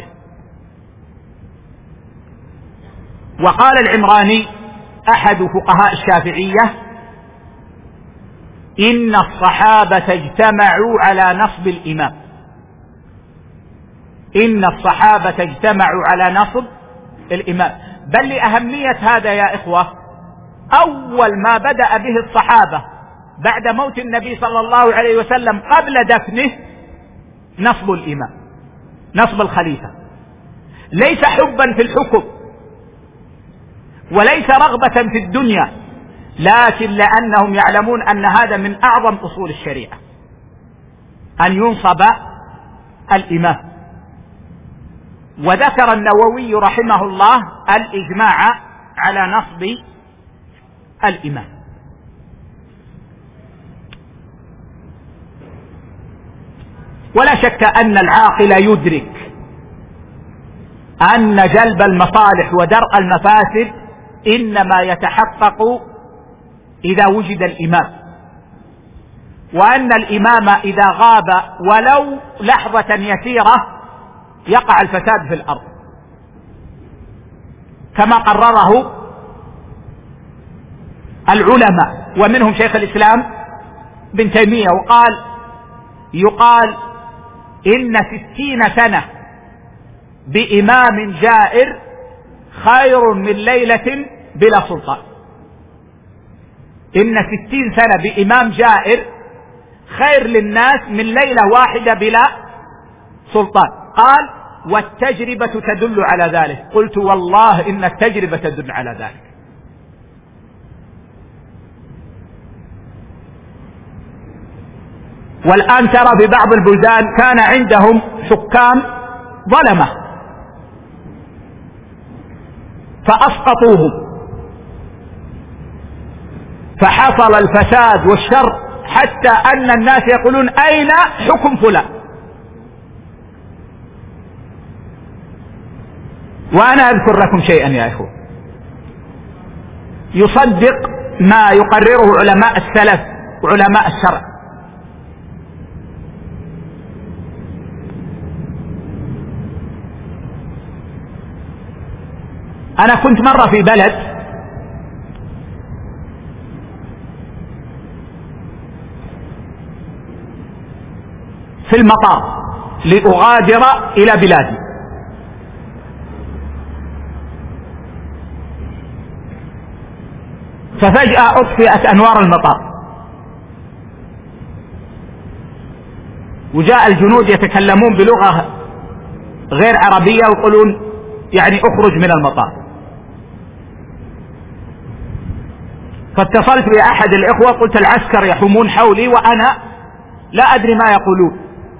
وقال العمراني أحد فقهاء الشافعية إن الصحابة اجتمعوا على نصب الإمام إن الصحابة اجتمعوا على نصب الإمام. بل لأهمية هذا يا إخوة أول ما بدأ به الصحابة بعد موت النبي صلى الله عليه وسلم قبل دفنه نصب الإمام، نصب الخليفة، ليس حبا في الحكم وليس رغبة في الدنيا، لكن لأنهم يعلمون أن هذا من أعظم أصول الشريعة أن ينصب الإمام. وذكر النووي رحمه الله الإجماع على نصب الإمام. ولا شك أن العاقل يدرك أن جلب المصالح ودرء المفاسد إنما يتحقق إذا وجد الإمام، وأن الإمام إذا غاب ولو لحظة يسيرة يقع الفساد في الأرض كما قرره العلماء ومنهم شيخ الإسلام ابن تيمية، وقال يقال إن ستين سنة بإمام جائر خير من ليلة بلا سلطان. إن ستين سنة بإمام جائر خير للناس من ليلة واحدة بلا سلطان. قال والتجربة تدل على ذلك. قلت والله إن التجربة تدل على ذلك. والآن ترى في بعض البلدان كان عندهم حكام ظلمة فأسقطوهم فحصل الفساد والشر حتى أن الناس يقولون أين حكم فلان. وأنا أذكر لكم شيئا يا إخوة يصدق ما يقرره علماء السلف وعلماء الشرع. أنا كنت مرة في بلد في المطار لأغادر إلى بلادي، ففجأة أطفئت أنوار المطار وجاء الجنود يتكلمون بلغة غير عربية ويقولون يعني اخرج من المطار. فاتصلت بأحد الإخوة قلت العسكر يحومون حولي وأنا لا أدري ما يقولون.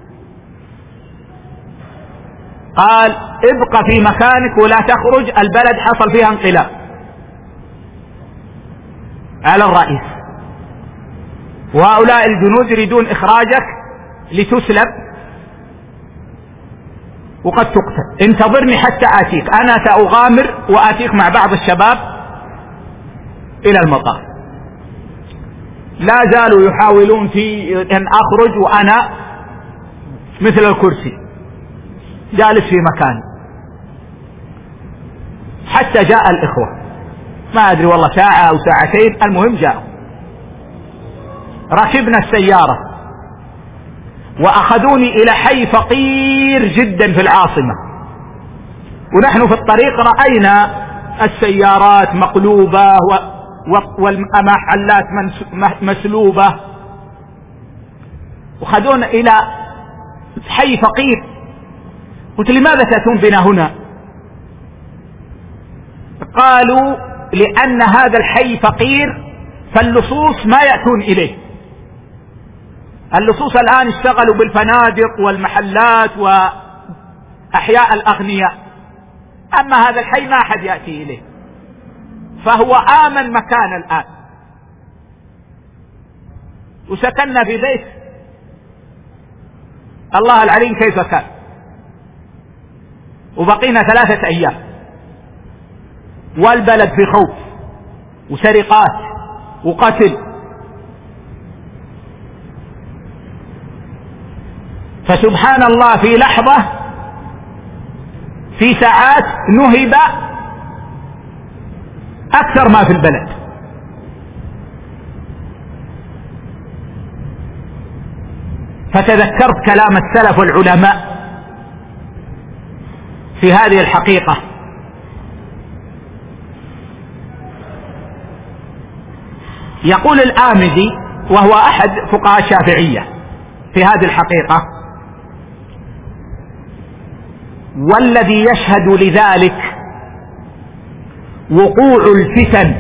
قال ابق في مكانك ولا تخرج، البلد حصل فيها انقلاب على الرئيس وهؤلاء الجنود يريدون إخراجك لتسلب وقد تقتل، انتظرني حتى آتيك، أنا سأغامر وآتيك مع بعض الشباب إلى المطار. لا زالوا يحاولون في أن أخرج وأنا مثل الكرسي جالس في مكاني حتى جاء الإخوة، ما أدري والله ساعة أو ساعتين، المهم جاءوا. ركبنا السيارة وأخذوني إلى حي فقير جدا في العاصمة، ونحن في الطريق رأينا السيارات مقلوبة والمحلات مسلوبة، وخذونا إلى حي فقير. قلت لماذا تأتون بنا هنا؟ قالوا لأن هذا الحي فقير فاللصوص ما يأتون إليه. اللصوص الآن اشتغلوا بالفنادق والمحلات وأحياء الأغنياء، أما هذا الحي ما أحد يأتي إليه، فهو آمن مكان الآن. وسكننا في بيت الله العليم كيف كان، وبقينا ثلاثة أيام والبلد في خوف وسرقات وقتل. فسبحان الله في لحظة في ساعات نهب أكثر ما في البلد. فتذكرت كلام السلف والعلماء في هذه الحقيقة. يقول الآمدي وهو أحد فقهاء الشافعية في هذه الحقيقة: والذي يشهد لذلك وقوع الفتن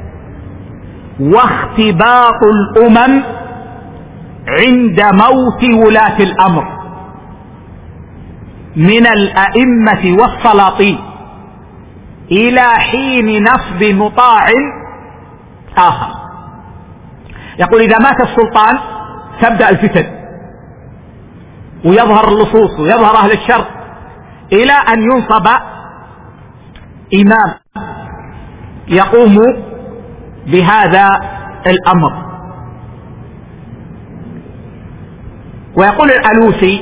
واختباط الأمم عند موت ولاة الأمر من الأئمة والسلاطين إلى حين نصب مطاع آخر. يقول إذا مات السلطان تبدأ الفتن ويظهر اللصوص ويظهر أهل الشر إلى أن ينصب إمام يقوم بهذا الأمر. ويقول الألوسي: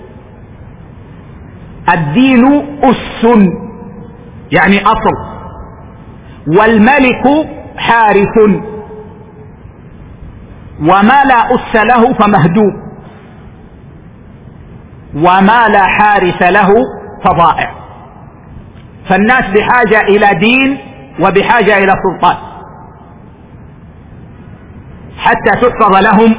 الدين أس يعني أصل، والملك حارس، وما لا أس له فمهدوم، وما لا حارس له فضائع. فالناس بحاجة إلى دين وبحاجة إلى سلطان حتى تحفظ لهم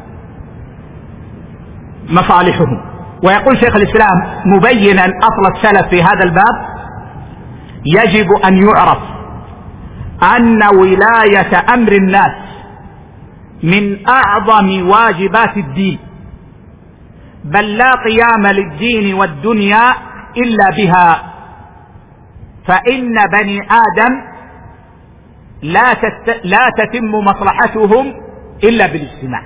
مصالحهم. ويقول شيخ الإسلام مبينا أصل السلف في هذا الباب: يجب أن يعرف أن ولاية أمر الناس من أعظم واجبات الدين، بل لا قيام للدين والدنيا إلا بها، فإن بني آدم لا, تت... لا تتم مصلحتهم إلا بالاجتماع.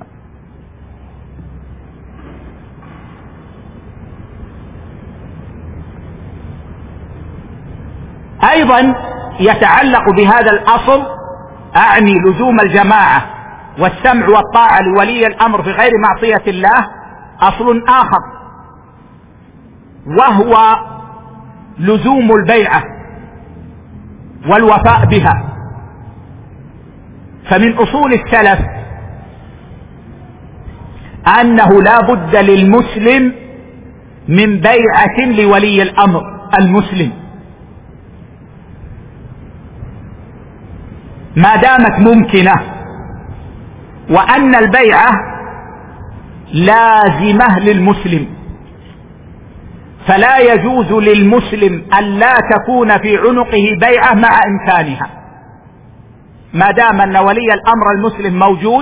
أيضا يتعلق بهذا الأصل، أعني لزوم الجماعة والسمع والطاعة لولي الأمر في غير معصية الله، أصل آخر وهو لزوم البيعة والوفاء بها. فمن أصول السلف أنه لا بد للمسلم من بيعة لولي الأمر المسلم ما دامت ممكنة، وأن البيعة لازمة للمسلم، فلا يجوز للمسلم أن لا تكون في عنقه بيعة مع إمكانها، ما دام أن ولي الأمر المسلم موجود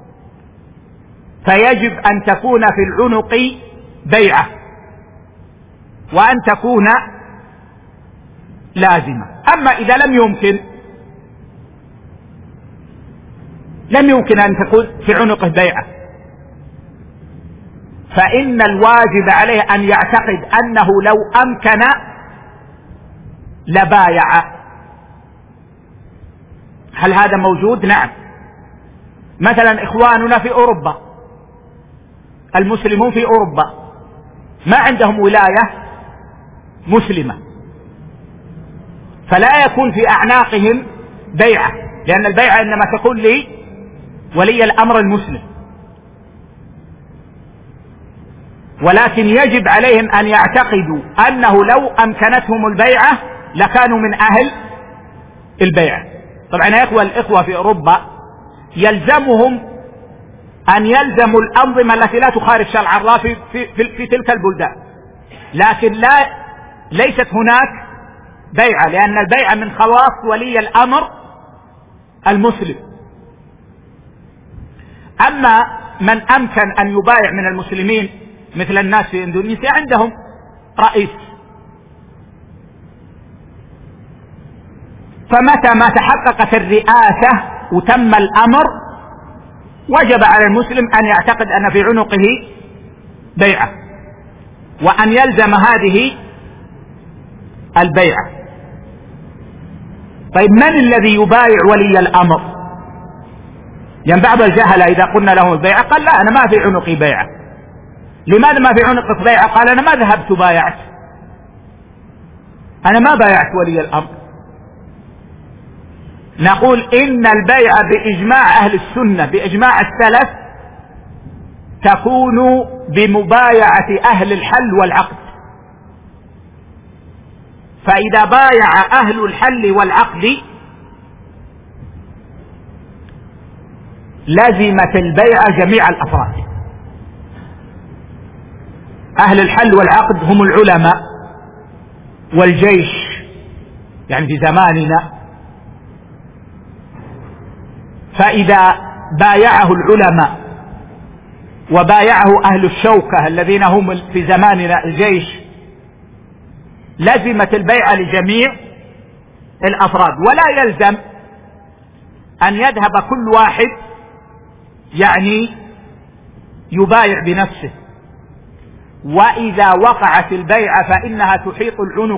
فيجب أن تكون في العنق بيعة، وأن تكون لازمة. أما إذا لم يمكن لم يمكن أن تكون في عنقه بيعة، فإن الواجب عليه أن يعتقد أنه لو أمكن لبايع. هل هذا موجود؟ نعم. مثلا إخواننا في أوروبا، المسلمون في أوروبا ما عندهم ولاية مسلمة، فلا يكون في أعناقهم بيعة، لأن البيعة إنما تكون لولي الأمر المسلم. ولكن يجب عليهم أن يعتقدوا أنه لو أمكنتهم البيعة لكانوا من أهل البيعة. طبعا يا إخوة الإخوة في أوروبا يلزمهم أن يلزموا الأنظمة التي لا تخالف شرع الله في, في, في, في تلك البلدان، لكن لا ليست هناك بيعة، لأن البيعة من خواص ولي الأمر المسلم. أما من أمكن أن يبايع من المسلمين مثل الناس في إندونيسيا عندهم رئيس، فمتى ما تحققت الرئاسة وتم الأمر وجب على المسلم أن يعتقد أن في عنقه بيعة وأن يلزم هذه البيعة. طيب من الذي يبايع ولي الأمر؟ يعني بعض الجهلة إذا قلنا لهم البيعة قال لا أنا ما في عنقي بيعة. لماذا ما في عنقك بيعة؟ قال أنا ما ذهبت بايعت، أنا ما بايعت ولي الأمر. نقول إن البيعة بإجماع أهل السنة بإجماع السلف تكون بمبايعة أهل الحل والعقد، فإذا بايع أهل الحل والعقد لزمت البيعة جميع الأفراد. أهل الحل والعقد هم العلماء والجيش، يعني في زماننا، فإذا بايعه العلماء وبايعه أهل الشوكة الذين هم في زماننا الجيش لزمت البيعة لجميع الأفراد، ولا يلزم أن يذهب كل واحد يعني يبايع بنفسه. وإذا وقعت البيعة فإنها تحيط العنق،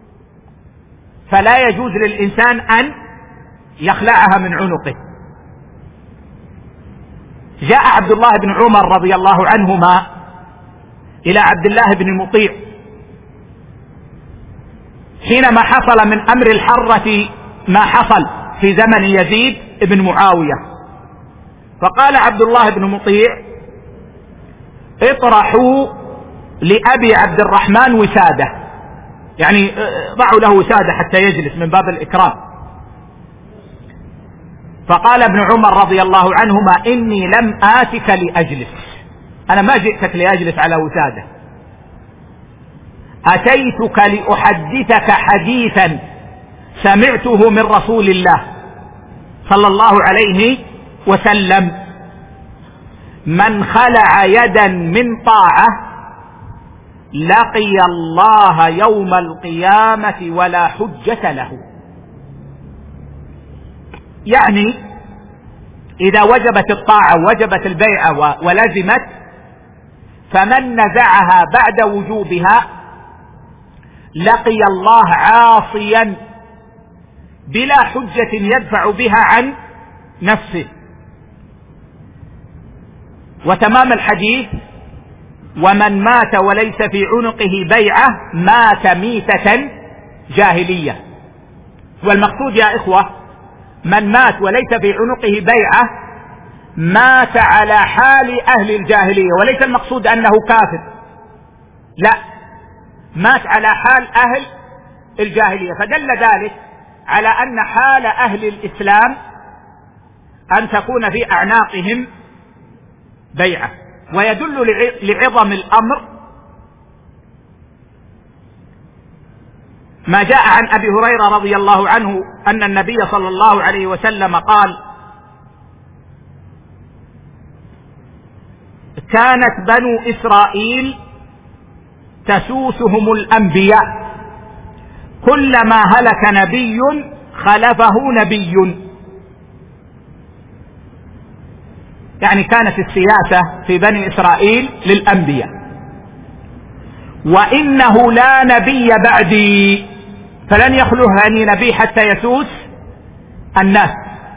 فلا يجوز للإنسان أن يخلعها من عنقه. جاء عبد الله بن عمر رضي الله عنهما إلى عبد الله بن مطيع حينما حصل من أمر الحرة ما حصل في زمن يزيد بن معاوية، فقال عبد الله بن مطيع اطرحوا لأبي عبد الرحمن وسادة، يعني ضعوا له وسادة حتى يجلس من باب الإكرام. فقال ابن عمر رضي الله عنهما إني لم آتك لأجلس، أنا ما جئتك لأجلس على وسادة، أتيتك لأحدثك حديثا سمعته من رسول الله صلى الله عليه وسلم: من خلع يدا من طاعة لقي الله يوم القيامة ولا حجة له. يعني إذا وجبت الطاعة وجبت البيعة ولزمت، فمن نزعها بعد وجوبها لقي الله عاصيا بلا حجة يدفع بها عن نفسه. وتمام الحديث: ومن مات وليس في عنقه بيعة مات ميتة جاهلية. والمقصود يا إخوة من مات وليس في عنقه بيعة مات على حال أهل الجاهلية، وليس المقصود أنه كافر، لا، مات على حال أهل الجاهلية. فدل ذلك على أن حال أهل الإسلام أن تكون في أعناقهم بيعة. ويدل لعظم الأمر ما جاء عن أبي هريرة رضي الله عنه أن النبي صلى الله عليه وسلم قال: كانت بنو إسرائيل تسوسهم الأنبياء، كلما هلك نبي خلفه نبي. يعني كانت السياسة في بني إسرائيل للأنبياء. وإنه لا نبي بعدي، فلن يخلفني نبي حتى يسوس الناس.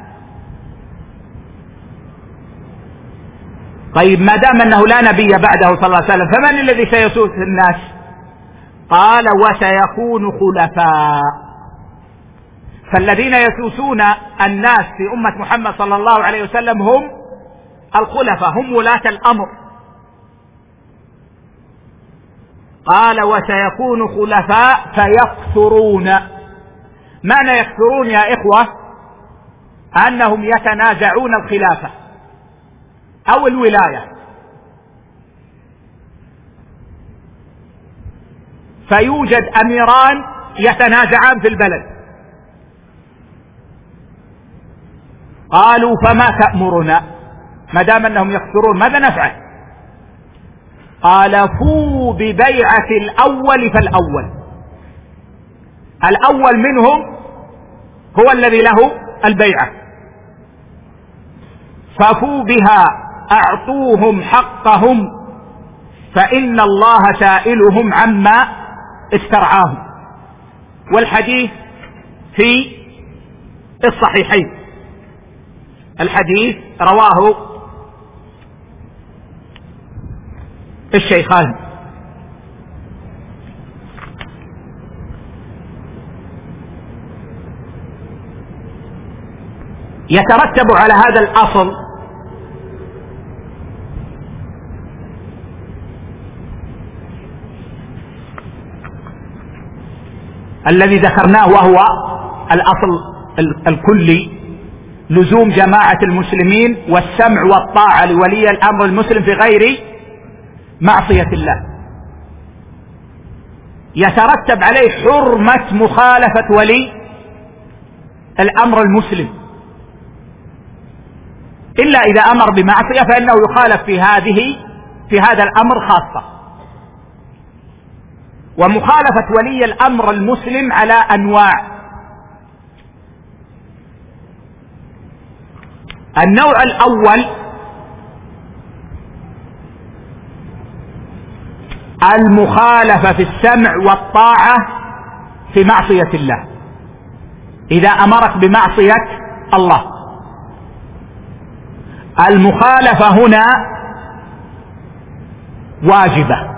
طيب ما دام أنه لا نبي بعده صلى الله عليه وسلم، فمن الذي سيسوس الناس؟ قال: وسيكون خلفاء. فالذين يسوسون الناس في أمة محمد صلى الله عليه وسلم هم الخلفاء، هم ولاة الأمر. قال وسيكون خلفاء فيكثرون. معنى يكثرون يا إخوة أنهم يتنازعون الخلافة أو الولاية، فيوجد أميران يتنازعان في البلد. قالوا فما تأمرنا ما دام أنهم يكثرون ماذا نفعل؟ قال فوا ببيعة الأول فالأول. الأول منهم هو الذي له البيعة، ففوا بها أعطوهم حقهم فإن الله سائلهم عما استرعاهم. والحديث في الصحيحين، الحديث رواه الشيخان. يترتب على هذا الأصل الذي ذكرناه وهو الأصل الكلي لزوم جماعة المسلمين والسمع والطاعة لولي الأمر المسلم في غير معصية الله. يترتب عليه حرمة مخالفة ولي الأمر المسلم، إلا إذا أمر بمعصية فإنه يخالف في هذه في هذا الأمر خاصة. ومخالفة ولي الأمر المسلم على أنواع. النوع الأول المخالفة في السمع والطاعة في معصية الله، إذا أمرك بمعصية الله. المخالفة هنا واجبة،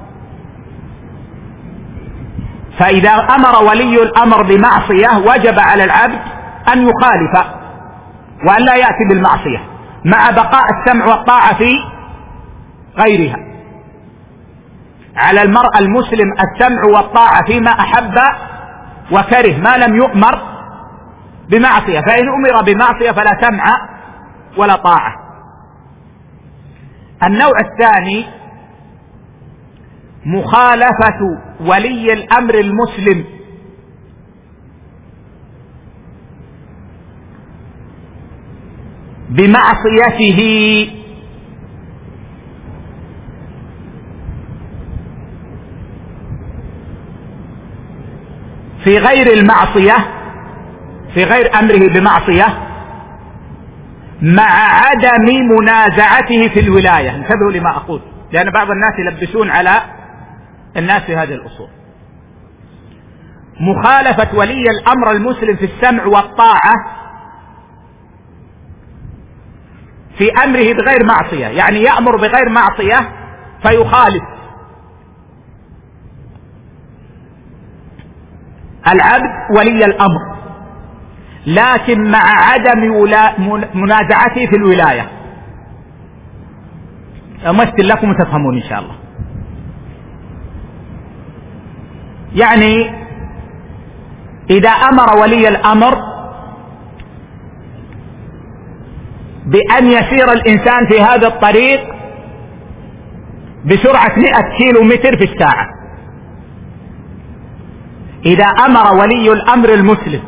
فإذا أمر ولي الأمر بمعصية وجب على العبد أن يخالف وأن لا يأتي بالمعصية مع بقاء السمع والطاعة في غيرها. على المرء المسلم السمع والطاعة فيما أحب وكره ما لم يؤمر بمعصية، فإن أمر بمعصية فلا سمع ولا طاعة. النوع الثاني مخالفة ولي الأمر المسلم بمعصيته في غير المعصية، في غير أمره بمعصية، مع عدم منازعته في الولاية. انتبهوا لما أقول، لأن بعض الناس يلبسون على الناس في هذه الأصول. مخالفة ولي الأمر المسلم في السمع والطاعة في أمره بغير معصية، يعني يأمر بغير معصية فيخالف. العبد ولي الأمر لكن مع عدم منازعته في الولاية. أمثل لكم وتفهمون إن شاء الله. يعني إذا أمر ولي الأمر بأن يسير الإنسان في هذا الطريق بسرعة مئة كيلو متر في الساعة، إذا أمر ولي الأمر المسلم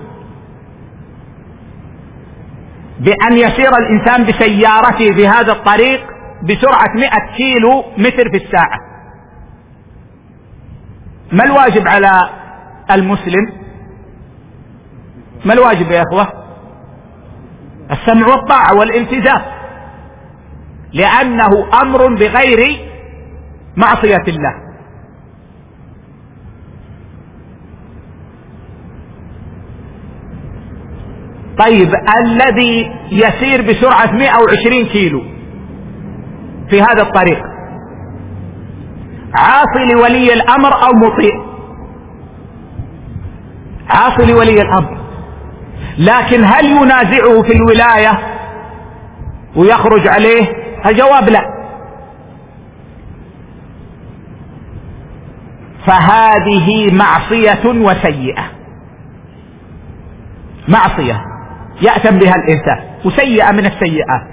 بأن يسير الإنسان بسيارته في هذا الطريق بسرعة مئة كيلو متر في الساعة، ما الواجب على المسلم؟ ما الواجب يا أخوة؟ السمع والطاعة والالتزام، لأنه أمر بغير معصية الله. طيب الذي يسير بسرعة مئة وعشرين كيلو في هذا الطريق عاصي لولي الأمر أو مطيع؟ عاصي لولي الأمر، لكن هل ينازعه في الولاية ويخرج عليه؟ الجواب لا. فهذه معصية وسيئة. معصية يأتم بها الإنسان وسيئة من السيئات،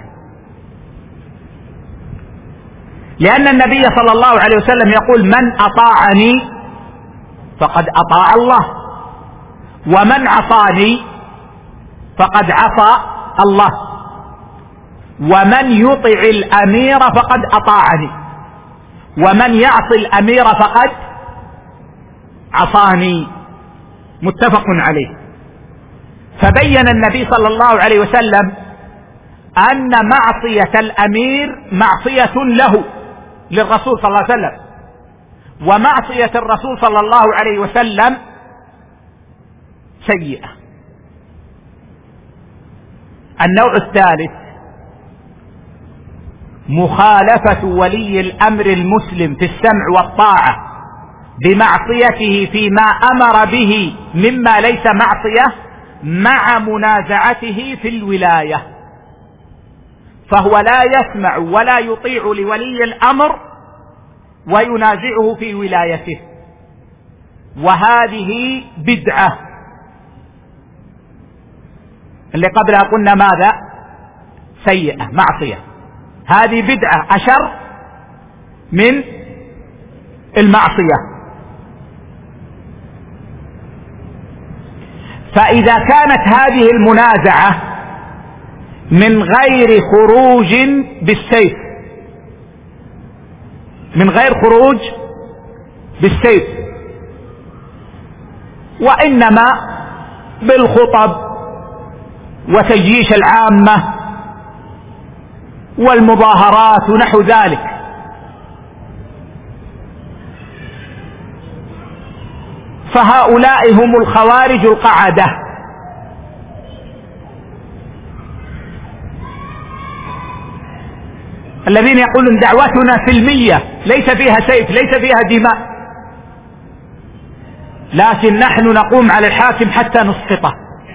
لأن النبي صلى الله عليه وسلم يقول: من أطاعني فقد أطاع الله، ومن عصاني فقد عصى الله، ومن يطع الأمير فقد أطاعني، ومن يعصي الأمير فقد عصاني. متفق عليه. فبين النبي صلى الله عليه وسلم أن معصية الأمير معصية له للرسول صلى الله عليه وسلم، ومعصية الرسول صلى الله عليه وسلم سيئة. النوع الثالث: مخالفة ولي الأمر المسلم في السمع والطاعة بمعصيته فيما أمر به مما ليس معصية مع منازعته في الولاية، فهو لا يسمع ولا يطيع لولي الأمر وينازعه في ولايته، وهذه بدعة. اللي قبلها قلنا ماذا؟ سيئة، معصية. هذه بدعة أشر من المعصية. فإذا كانت هذه المنازعة من غير خروج بالسيف، من غير خروج بالسيف، وإنما بالخطب وتجيش العامة والمظاهرات ونحو ذلك، فهؤلاء هم الخوارج القعدة، الذين يقولون دعوتنا سلمية ليس فيها سيف، ليس فيها دماء، لكن نحن نقوم على الحاكم حتى نسقطه.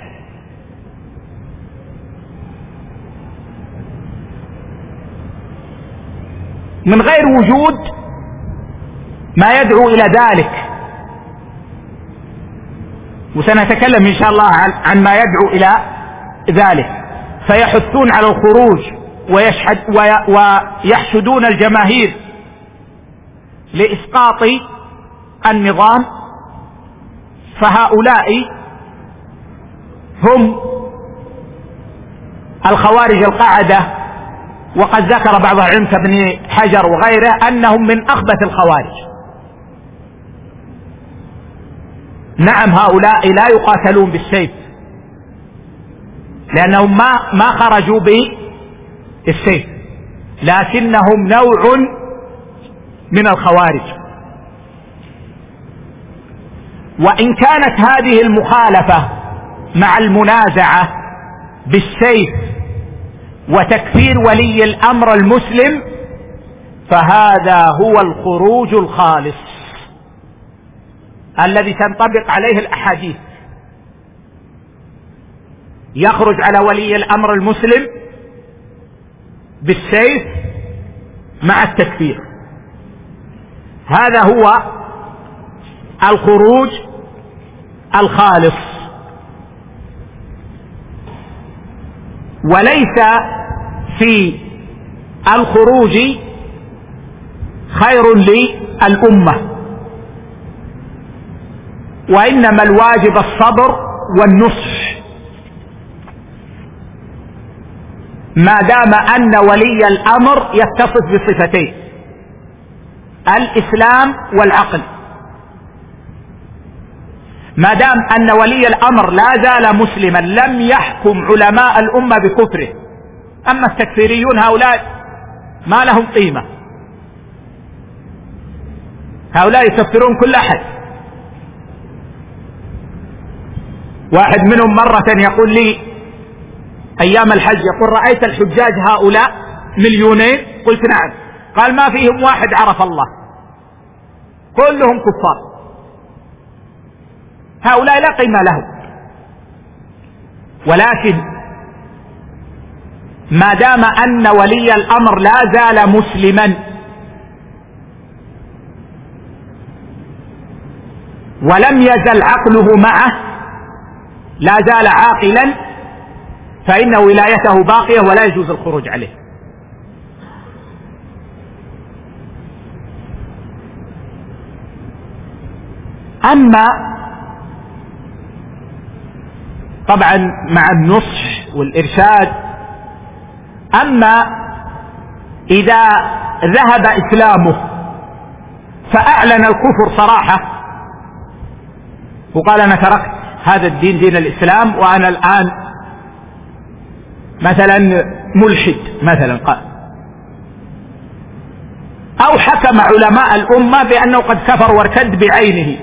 من غير وجود ما يدعو إلى ذلك، وسنتكلم إن شاء الله عن ما يدعو إلى ذلك. فيحثون على الخروج ويشحد ويحشدون الجماهير لإسقاط النظام، فهؤلاء هم الخوارج القعدة. وقد ذكر بعض العلماء كابن حجر وغيره أنهم من أخبث الخوارج. نعم، هؤلاء لا يقاتلون بالسيف لأنهم ما ما خرجوا بالسيف، لكنهم نوع من الخوارج. وإن كانت هذه المخالفة مع المنازعة بالسيف وتكفير ولي الأمر المسلم، فهذا هو الخروج الخالص الذي تنطبق عليه الأحاديث. يخرج على ولي الأمر المسلم بالسيف مع التكفير، هذا هو الخروج الخالص. وليس في الخروج خير للأمة، وإنما الواجب الصبر والنصح، ما دام أن ولي الأمر يتصف بصفتين: الإسلام والعقل. ما دام أن ولي الأمر لا زال مسلما لم يحكم علماء الأمة بكفره. أما التكفيريون هؤلاء ما لهم قيمة، هؤلاء يكفرون كل أحد. واحد منهم مرة يقول لي أيام الحج، يقول: رأيت الحجاج هؤلاء مليونين؟ قلت: نعم. قال: ما فيهم واحد عرف الله، كلهم كفار، هؤلاء لا قيمة لهم. ولكن ما دام أن ولي الأمر لا زال مسلما ولم يزل عقله معه لا زال عاقلا فإن ولايته باقية ولا يجوز الخروج عليه. أما طبعا مع النصح والإرشاد، أما إذا ذهب إسلامه فأعلن الكفر صراحة وقال أنا تركت هذا الدين دين الإسلام وأنا الآن مثلا ملحد مثلا قال، أو حكم علماء الأمة بأنه قد كفر وارتد بعينه،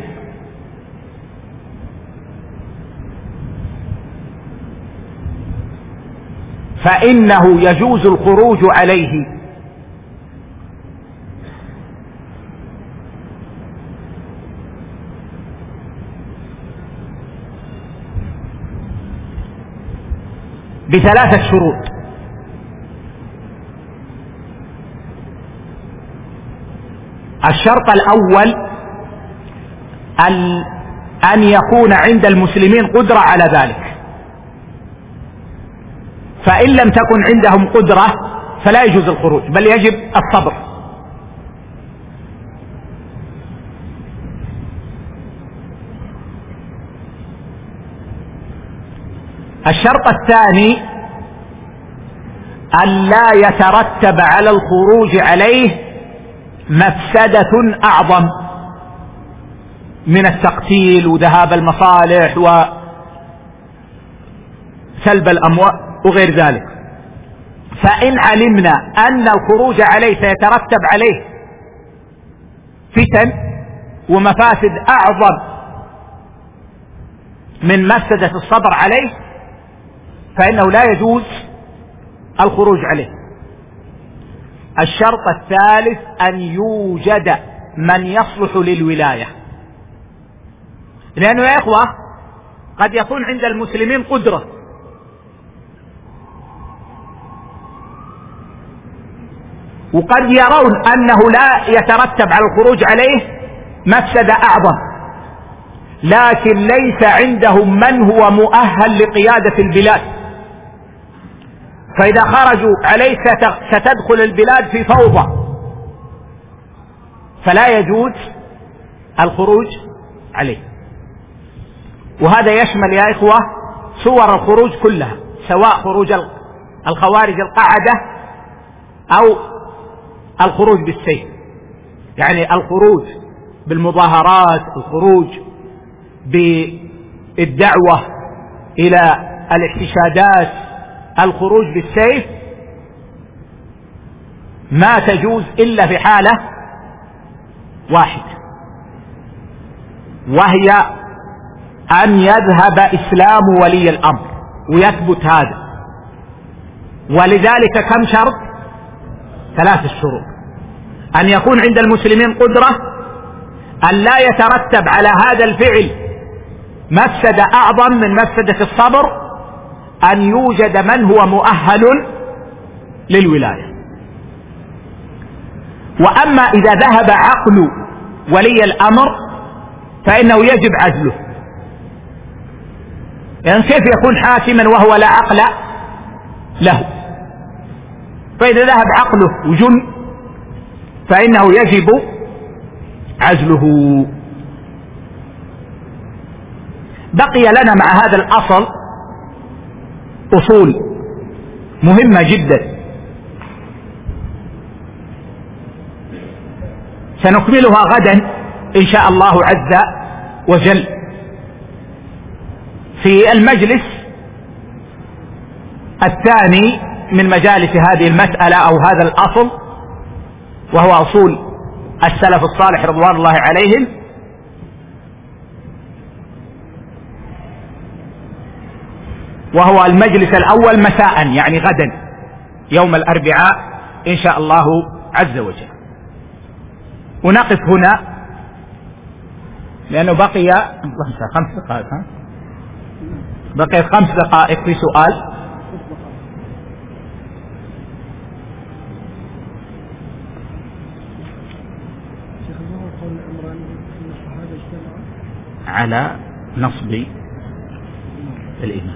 فإنه يجوز الخروج عليه. بثلاثة شروط. الشرط الأول أن يكون عند المسلمين قدرة على ذلك، فإن لم تكن عندهم قدرة فلا يجوز الخروج بل يجب الصبر. الشرط الثاني أن لا يترتب على الخروج عليه مفسدة أعظم من التقتيل وذهاب المصالح وسلب الأموال وغير ذلك. فإن علمنا أن الخروج عليه سيترتب عليه فتن ومفاسد أعظم من مفسدة الصبر عليه فإنه لا يجوز الخروج عليه. الشرط الثالث أن يوجد من يصلح للولاية، لأنه يا إخوة قد يكون عند المسلمين قدرة وقد يرون أنه لا يترتب على الخروج عليه مفسدة أعظم، لكن ليس عندهم من هو مؤهل لقيادة البلاد، فإذا خرجوا عليه ستدخل البلاد في فوضى، فلا يجوز الخروج عليه. وهذا يشمل يا إخوة صور الخروج كلها، سواء خروج الخوارج القاعدة أو الخروج بالسيف، يعني الخروج بالمظاهرات، الخروج بالدعوة إلى الاحتشادات، الخروج بالسيف ما تجوز إلا في حالة واحدة، وهي أن يذهب إسلام ولي الأمر ويثبت هذا. ولذلك كم شرط؟ ثلاث شروط: أن يكون عند المسلمين قدرة، أن لا يترتب على هذا الفعل مفسدة أعظم من مفسدة الصبر، أن يوجد من هو مؤهل للولاية. وأما إذا ذهب عقل ولي الأمر فإنه يجب عزله، يعني كيف يكون حاكما وهو لا عقل له؟ فإذا ذهب عقله وجن فإنه يجب عزله. بقي لنا مع هذا الأصل أصول مهمة جدا سنكملها غدا إن شاء الله عز وجل في المجلس الثاني من مجالس هذه المسألة أو هذا الأصل، وهو أصول السلف الصالح رضوان الله عليهم. وهو المجلس الأول مساء، يعني غدا يوم الأربعاء إن شاء الله عز وجل. ونقف هنا لأنه بقي خمس دقائق ها؟ بقي خمس دقائق في سؤال. على نصب الإمام.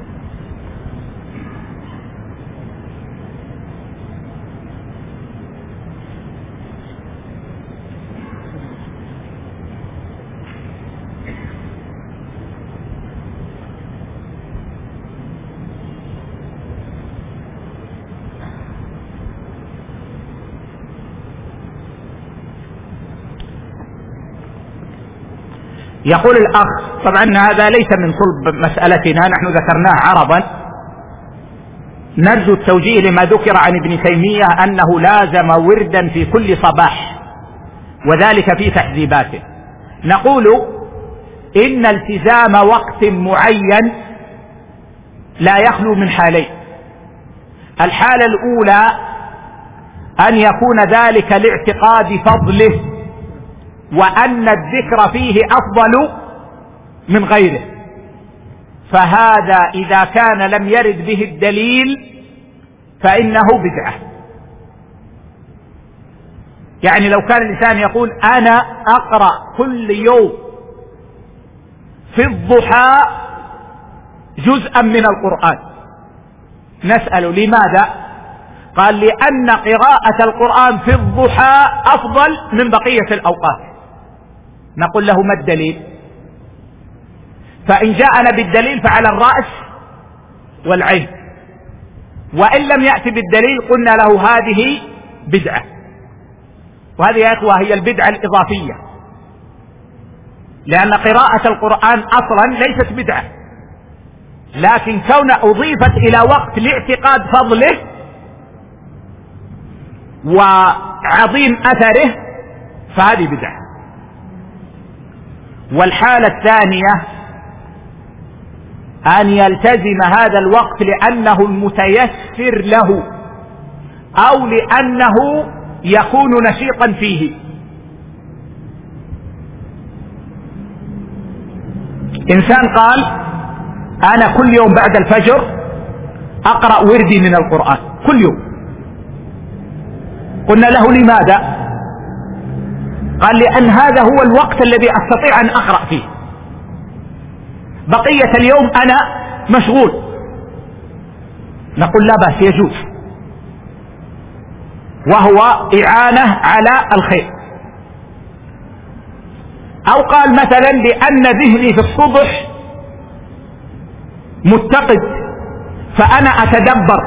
يقول الأخ: طبعا هذا ليس من صلب مسألتنا، نحن ذكرناه عرضا، نرجو التوجيه لما ذكر عن ابن تيمية أنه لازم وردا في كل صباح، وذلك في تحذيباته. نقول إن التزام وقت معين لا يخلو من حالين: الحالة الأولى أن يكون ذلك لاعتقاد فضله وأن الذكر فيه أفضل من غيره، فهذا إذا كان لم يرد به الدليل فإنه بدعة. يعني لو كان الإنسان يقول: أنا أقرأ كل يوم في الضحى جزءا من القرآن، نسأل لماذا؟ قال: لأن قراءة القرآن في الضحى أفضل من بقية الأوقات. نقول له: ما الدليل؟ فإن جاءنا بالدليل فعلى الرأس والعين، وإن لم يأتي بالدليل قلنا له: هذه بدعة. وهذه يا إخوة هي البدعة الإضافية، لأن قراءة القرآن أصلا ليست بدعة، لكن كون أضيفت إلى وقت لاعتقاد فضله وعظيم أثره فهذه بدعة. والحالة الثانية أن يلتزم هذا الوقت لأنه المتيسر له أو لأنه يكون نشيطا فيه. إنسان قال: أنا كل يوم بعد الفجر أقرأ وردي من القرآن كل يوم. قلنا له: لماذا؟ قال: لأن هذا هو الوقت الذي أستطيع أن أقرأ فيه، بقية اليوم أنا مشغول. نقول: لا بأس، يجوز، وهو إعانة على الخير. أو قال مثلا: لأن ذهني في الصبح متقد فأنا أتدبر،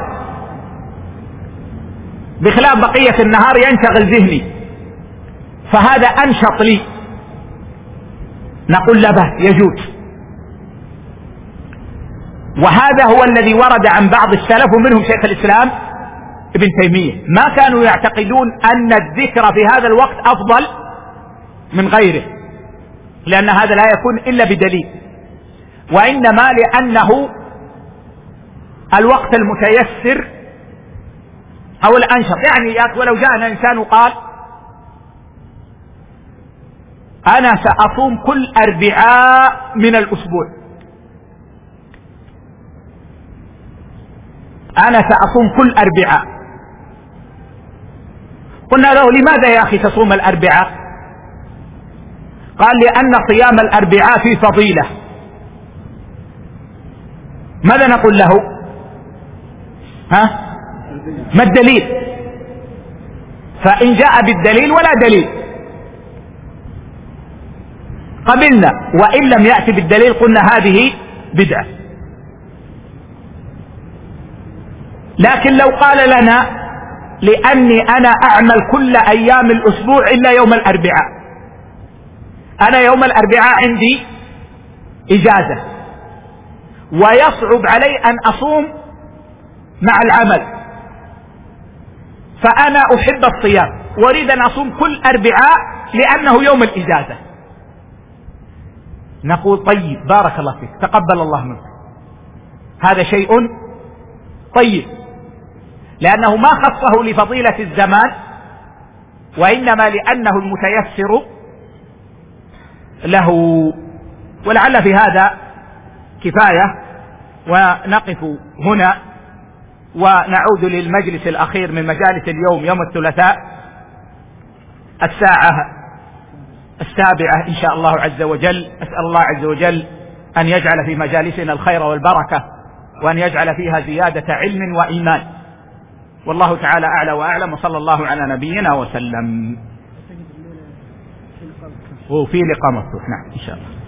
بخلاف بقية النهار ينشغل ذهني، فهذا أنشط لي. نقول: لا بأس، يجوز. وهذا هو الذي ورد عن بعض السلف ومنهم شيخ الإسلام ابن تيمية، ما كانوا يعتقدون أن الذكر في هذا الوقت أفضل من غيره، لأن هذا لا يكون إلا بدليل، وإنما لأنه الوقت المتيسر أو الأنشط. يعني ولو جاءنا إنسان وقال: أنا سأصوم كل أربعاء من الأسبوع، أنا سأصوم كل أربعاء. قلنا له: لماذا يا أخي تصوم الأربعاء؟ قال: لأن صيام الأربعاء فيه فضيلة. ماذا نقول له؟ ها؟ ما الدليل؟ فإن جاء بالدليل ولا دليل قبلنا، وإن لم يأتي بالدليل قلنا هذه بدعة. لكن لو قال لنا: لأني أنا أعمل كل أيام الأسبوع إلا يوم الأربعاء، أنا يوم الأربعاء عندي إجازة ويصعب علي أن أصوم مع العمل، فأنا أحب الصيام وأريد أن أصوم كل أربعاء لأنه يوم الإجازة، نقول: طيب، بارك الله فيك، تقبل الله منك، هذا شيء طيب، لأنه ما خصه لفضيلة الزمان، وإنما لأنه المتيسر له. ولعل في هذا كفاية، ونقف هنا ونعود للمجلس الأخير من مجالس اليوم، يوم الثلاثاء الساعة السابعة إن شاء الله عز وجل. أسأل الله عز وجل أن يجعل في مجالسنا الخير والبركة، وأن يجعل فيها زيادة علم وإيمان. والله تعالى أعلى وأعلم، وصلى الله على نبينا وسلم. وفي لقاء مفتوح، نعم إن شاء الله.